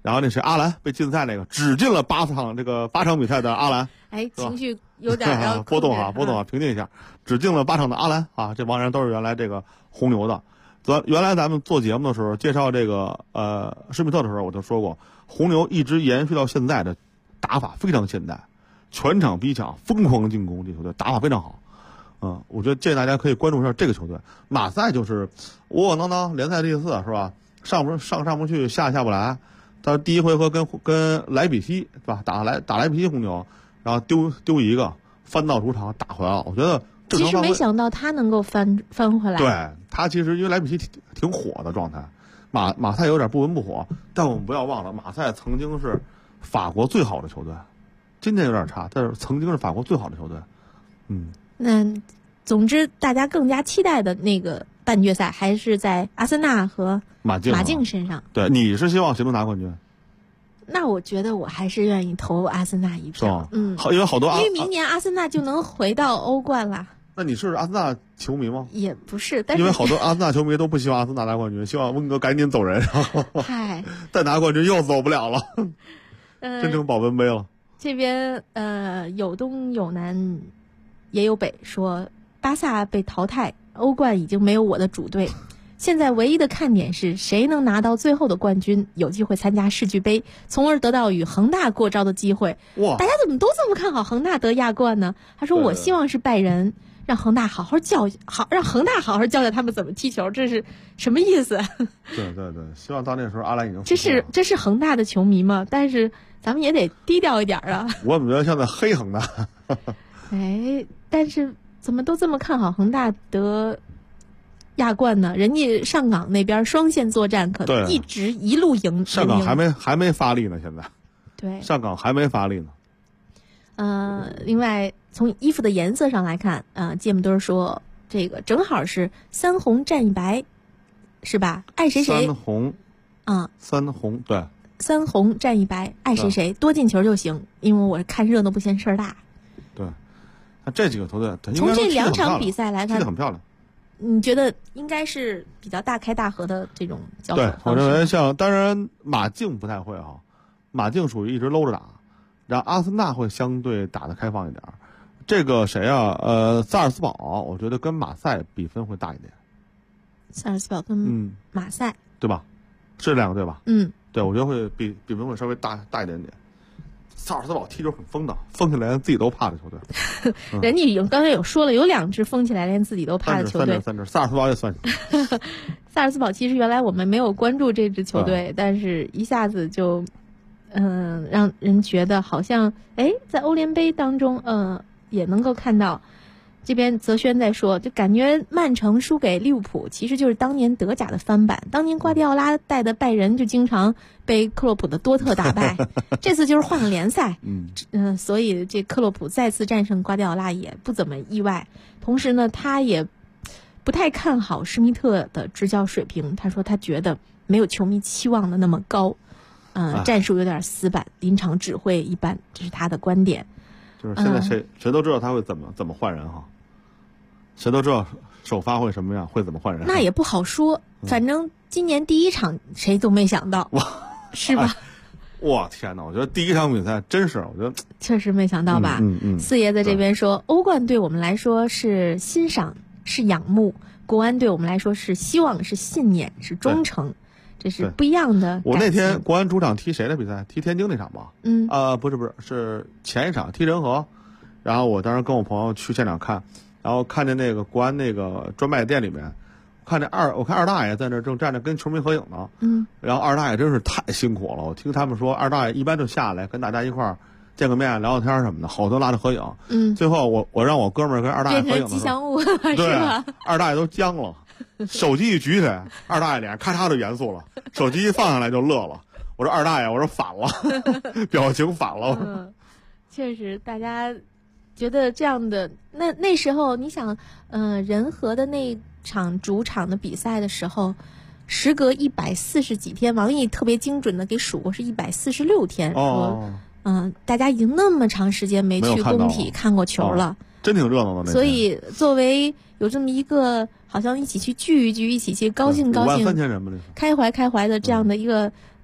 然后那谁阿兰被禁赛那个，只进了8场比赛的阿兰， 哎，情绪有点波动啊，平静一下，只进了8场的阿兰啊，这帮人都是原来这个红牛的。原来咱们做节目的时候介绍这个施密特的时候，我就说过，红牛一直延续到现在的打法非常现代，全场逼抢，疯狂进攻，这球队打法非常好。我觉得建议大家可以关注一下这个球队。马赛就是窝窝囊囊，联赛第4是吧？上不去，下不来。他第一回合跟莱比锡是吧？打莱比锡红牛，然后丢一个，翻到主场打回来了。我觉得其实没想到他能够翻回来。 对，他其实因为莱比锡挺火的状态，马赛有点不温不火，但我们不要忘了，马赛曾经是法国最好的球队，今天有点差，但是曾经是法国最好的球队。 那总之大家更加期待的那个半决赛还是在阿森纳和马竞身上。 对，你是希望谁能拿冠军？ 那我觉得我还是愿意投阿森纳一票。 因为好多因为明年阿森纳就能回到欧冠了。 那你是阿森纳球迷吗？ 也不是，但是因为好多阿森纳球迷都不希望阿森纳拿冠军，希望温格赶紧走人，然后再拿冠军又走不了了，真成保温杯了。 这边有东有南也有北，说巴萨被淘汰，欧冠已经没有我的主队。现在唯一的看点是谁能拿到最后的冠军，有机会参加世俱杯，从而得到与恒大过招的机会。 哇！ 大家怎么都这么看好恒大得亚冠呢？他说我希望是拜仁，让恒大好好教教他们怎么踢球，这是什么意思？ 对，希望到那时候阿兰已经这是恒大的球迷吗？但是咱们也得低调一点啊。 我怎么觉得像在黑恒大？ 但是怎么都这么看好恒大得亚冠呢？人家上港那边双线作战，可能一路赢。 上港还没发力呢，现在。 对， 上港还没发力呢。 另外从衣服的颜色上来看，芥末墩说这个正好是3红战1白，是吧？爱谁谁。 3红。3红对。 3红战1白，爱谁谁，多进球就行。因为我看热闹不嫌事儿大。 对，那这几个球队从这2场比赛来看， 踢得很漂亮。 你觉得应该是比较大开大合的这种交手？ 对，我认为当然马竞不太会哈，马竞属于一直搂着打，然后阿森纳会相对打得开放一点。这个谁啊？萨尔斯堡，我觉得跟马赛比分会大一点。 萨尔斯堡跟马赛， 对吧？是2个队吧？对，我觉得会比分会稍微大一点点。萨尔斯堡踢球很疯的，疯起来连自己都怕的球队。 人家已经刚才有说了，有2支疯起来连自己都怕的球队。 3支，萨尔斯堡也算。 萨尔斯堡其实原来我们没有关注这支球队，但是一下子就，让人觉得好像，在欧联杯当中，也能够看到。这边泽轩在说，就感觉曼城输给利物浦，其实就是当年德甲的翻版。当年瓜迪奥拉带的拜仁就经常被克洛普的多特打败，这次就是换了联赛，所以这克洛普再次战胜瓜迪奥拉也不怎么意外。同时呢，他也不太看好施密特的执教水平，他说他觉得没有球迷期望的那么高，战术有点死板，临场指挥一般，这是他的观点。 就是现在谁都知道他会怎么换人哈。谁都知道首发会什么样，会怎么换人？ 那也不好说，反正今年第1场谁都没想到，是吧？ 哇天哪！我觉得第1场比赛真是，我觉得确实没想到吧。四爷在这边说，欧冠对我们来说是欣赏，是仰慕；国安对我们来说是希望，是信念，是忠诚，这是不一样的。 我那天国安主场踢谁的比赛？踢天津那场吧？不是前一场踢仁和，然后我当时跟我朋友去现场看。然后看见那个国安那个专卖店里面，我看二大爷在那正站着跟球迷合影呢。然后二大爷真是太辛苦了。我听他们说，二大爷一般就下来跟大家一块儿见个面、聊聊天什么的，好多拉着合影。最后我让我哥们儿跟二大爷合影的时候， 变成吉祥物了，是吧？ 二大爷都僵了，手机一举起来，二大爷脸咔嚓就严肃了，手机一放下来就乐了。我说二大爷，我说反了，表情反了。 确实，大家。觉得这样的那时候，你想，仁和的那场主场的比赛的时候，时隔140几天，王毅特别精准的给数过是146天，说，大家已经那么长时间没去工体看过球了， 真挺热闹的。 所以作为有这么一个好像一起去聚一聚，一起去高兴高兴， 53000人吧， 开怀的这样的一个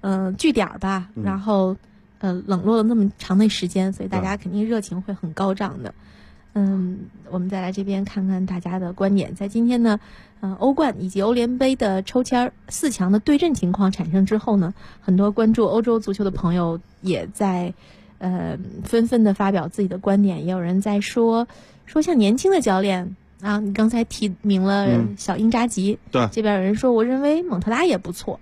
据点吧，然后冷落了那么长的时间，所以大家肯定热情会很高涨的。我们再来这边看看大家的观点。在今天呢，欧冠以及欧联杯的抽签4强的对阵情况产生之后呢，很多关注欧洲足球的朋友也在纷纷的发表自己的观点，也有人在说像年轻的教练啊，你刚才提名了小因扎吉， 对， 这边有人说我认为蒙特拉也不错。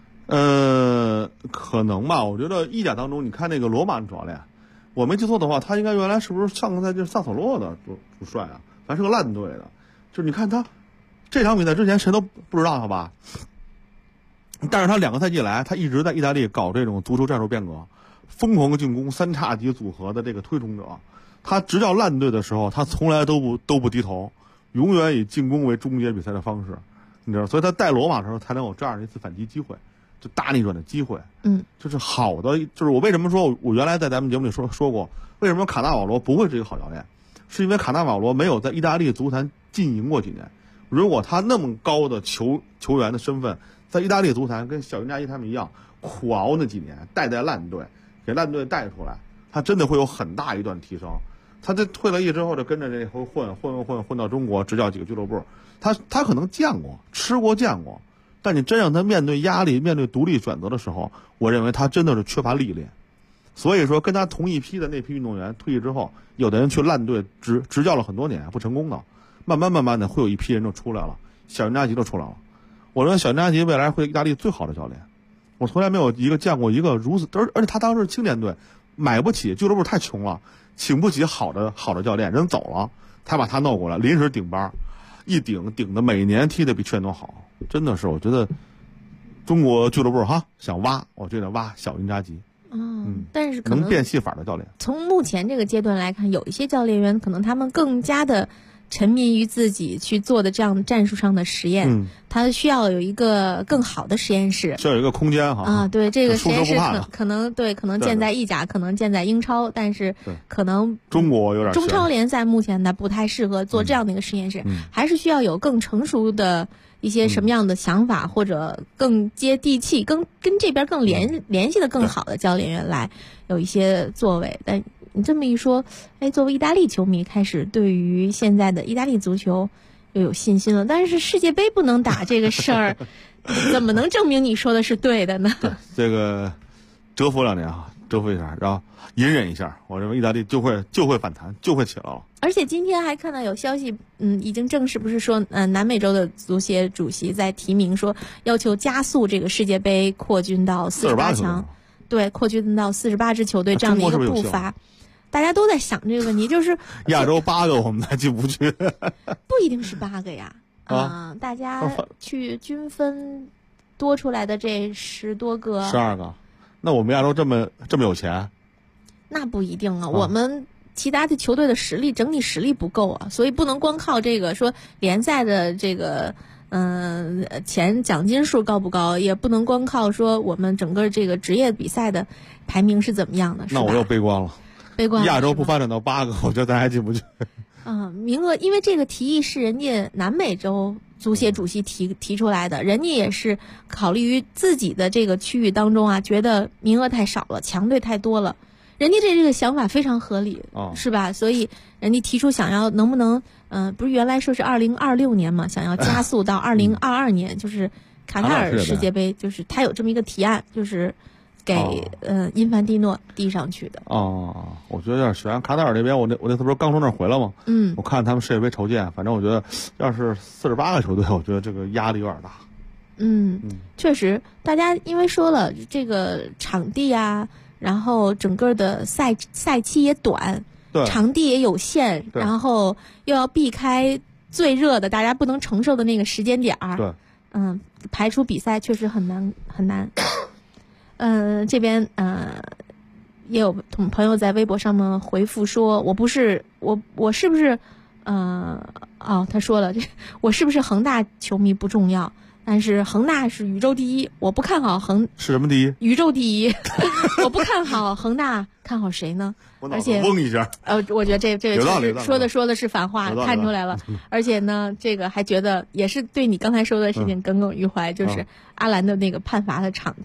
可能吧，我觉得意甲当中，你看那个罗马主教练，我没记错的话，他应该原来是不是上个赛季萨索洛的主帅啊？反正是个烂队的。就是你看他这场比赛之前谁都不知道他吧？但是他2个赛季来，他一直在意大利搞这种足球战术变革，疯狂进攻3叉戟组合的这个推崇者。他执教烂队的时候，他从来都不低头，永远以进攻为终结比赛的方式，你知道，所以他带罗马的时候才能有这样的一次反击机会。就大逆转的机会，就是好的，就是我为什么说我原来在咱们节目里说过，为什么卡纳瓦罗不会是一个好教练，是因为卡纳瓦罗没有在意大利足坛经营过几年。如果他那么高的球员的身份，在意大利足坛跟小因扎吉他们一样苦熬那几年，带烂队，给烂队带出来，他真的会有很大一段提升。他这退了役之后，就跟着这混到中国执教几个俱乐部，他可能见过见过。但你真让他面对压力、面对独立选择的时候，我认为他真的是缺乏历练。所以说，跟他同一批的那批运动员退役之后，有的人去烂队执教了很多年不成功的，慢慢的会有一批人就出来了，小因扎吉就出来了。我认为小因扎吉未来会意大利最好的教练，我从来没有见过一个如此，而且他当时是青年队，买不起，俱乐部太穷了，请不起好的教练，人走了，他把他弄过来，临时顶班，一顶的每年踢的比去年都好。真的是，我觉得中国俱乐部想挖，我觉得挖小因扎吉。 但是可能变戏法的教练。 从目前这个阶段来看，有一些教练员可能他们更加的沉迷于自己去做的这样战术上的实验，他需要有一个更好的实验室， 需要有一个空间对，这个实验室可能建在意甲，可能建在英超，但是可能中国有点中超联赛目前呢不太适合做这样的一个实验室，还是需要有更成熟的一些什么样的想法，或者更接地气、跟这边更联系的更好的教练员来有一些作为。但你这么一说，作为意大利球迷，开始对于现在的意大利足球又有信心了。但是世界杯不能打这个事儿，怎么能证明你说的是对的呢？ 对，这个蛰伏2年蛰伏一下，然后隐忍一下，我认为意大利就会反弹，就会起来了。 而且今天还看到有消息，已经证实，不是说南美洲的足协主席在提名说要求加速这个世界杯扩军到48强，对，扩军到48支球队这样的一个步伐。大家都在想这个问题，就是亚洲8个我们还进不去， 不一定是8个呀，大家去均分多出来的这10多个 ，12个，那我们亚洲这么有钱？ 那不一定啊，我们其他的球队的整体实力不够啊，所以不能光靠这个说联赛的这个钱奖金数高不高，也不能光靠说我们整个这个职业比赛的排名是怎么样的。 那我又悲观了。亚洲不发展到8个，我觉得咱还进不去。 名额，因为这个提议是人家南美洲足协主席提出来的，人家也是考虑于自己的这个区域当中觉得名额太少了，强队太多了，人家这个想法非常合理，是吧？所以人家提出想要能不能，不是原来说是2026年嘛，想要加速到2022年，就是卡塔尔世界杯，就是他有这么一个提案，就是给因凡蒂诺递上去的。 我觉得有点悬。卡塔尔这边，我那次不是刚从那儿回来吗？我看他们世界杯筹建，反正我觉得要是48个球队，我觉得这个压力有点大。 确实，大家因为说了这个场地然后整个的赛期也短，场地也有限，然后又要避开最热的大家不能承受的那个时间点儿，排除比赛确实很难。这边也有朋友在微博上面回复说，我是不是他说了，我是不是恒大球迷不重要，但是恒大是宇宙第一，我不看好是什么第一？ 宇宙第一，我不看好恒大，看好谁呢？而且嗡一下， 我觉得这个说的是反话，看出来了。而且呢，这个还觉得也是对你刚才说的事情耿耿于怀，就是阿兰的那个判罚的场次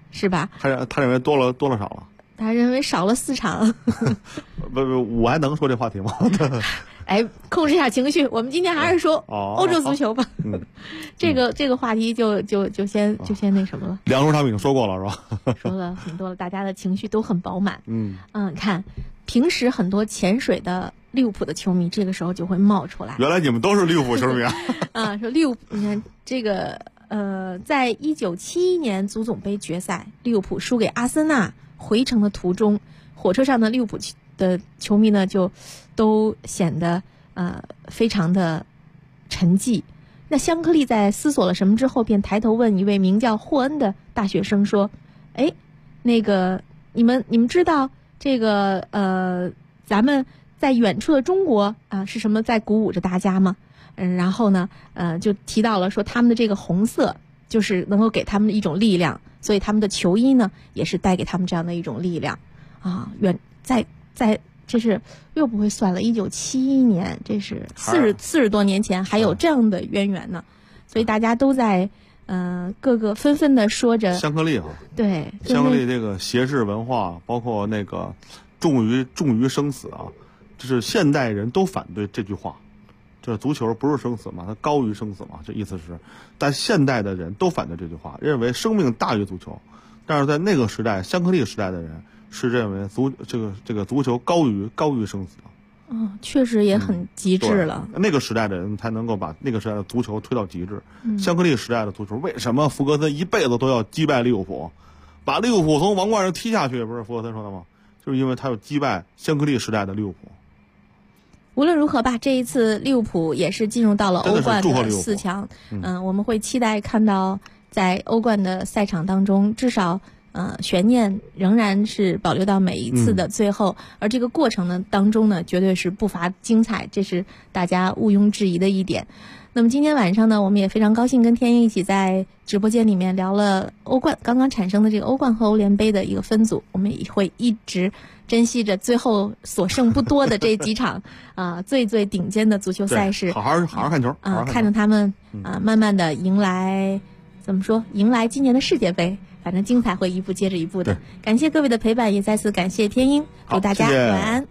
是吧？ 他认为多了少了？ 他认为少了4场。 不，我还能说这话题吗？ 哎，控制一下情绪，我们今天还是说欧洲足球吧。这个话题就先那什么了。 梁叔他们已经说过了，是吧？说了很多了，大家的情绪都很饱满。看平时很多潜水的利物浦的球迷，这个时候就会冒出来。 原来你们都是利物浦球迷啊！说利物浦，你看这个在1971年足总杯决赛，利物浦输给阿森纳，回程的途中，火车上的利物浦的球迷呢就都显得非常的沉寂。那香克利在思索了什么之后，便抬头问一位名叫霍恩的大学生说：“哎，那个你们知道这个咱们在远处的中国是什么在鼓舞着大家吗？”然后呢就提到了说他们的这个红色就是能够给他们的一种力量，所以他们的球衣呢也是带给他们这样的一种力量啊。在这是又不会算了，1971年，这是40多年前，还有这样的渊源呢。所以大家都在各个纷纷的说着香克利对， 香克利这个斜视文化，包括那个重于生死啊，就是现代人都反对这句话。这足球不是生死嘛，它高于生死嘛，这意思是，但现代的人都反对这句话，认为生命大于足球。但是在那个时代，香克利时代的人是认为这个足球高于生死的。 确实也很极致了。 那个时代的人才能够把那个时代的足球推到极致。香克利时代的足球，为什么福格森一辈子都要击败利物浦，把利物浦从王冠上踢下去？不是福格森说的吗？就是因为他要击败香克利时代的利物浦。 无论如何吧，这一次利物浦也是进入到了欧冠的4强。我们会期待看到在欧冠的赛场当中，至少悬念仍然是保留到每一次的最后，而这个过程呢当中呢，绝对是不乏精彩，这是大家毋庸置疑的一点。那么今天晚上呢，我们也非常高兴跟天英一起在直播间里面聊了欧冠刚刚产生的这个欧冠和欧联杯的一个分组，我们也会一直珍惜着最后所剩不多的这几场最顶尖的足球赛事， 好好看球看着他们慢慢的迎来今年的世界杯，反正精彩会一步接着一步的。感谢各位的陪伴，也再次感谢天英，祝大家晚安。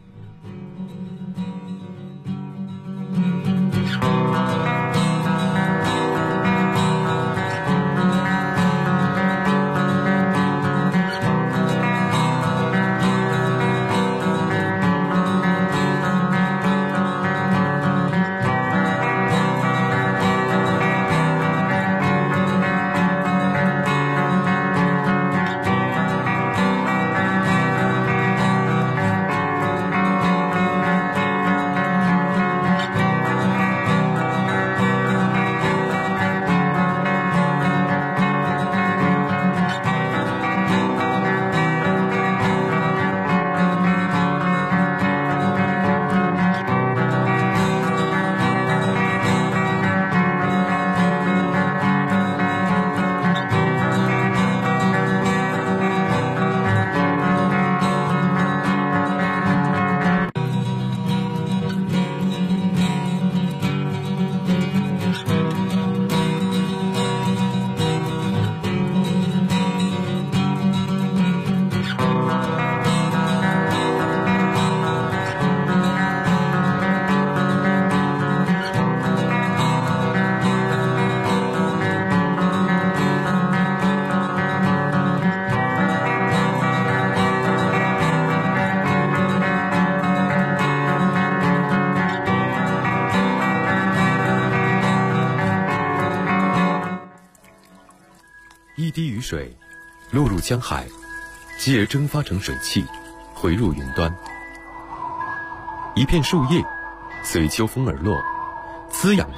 一滴雨水落入江海，继而蒸发成水汽，回入云端。一片树叶随秋风而落，滋养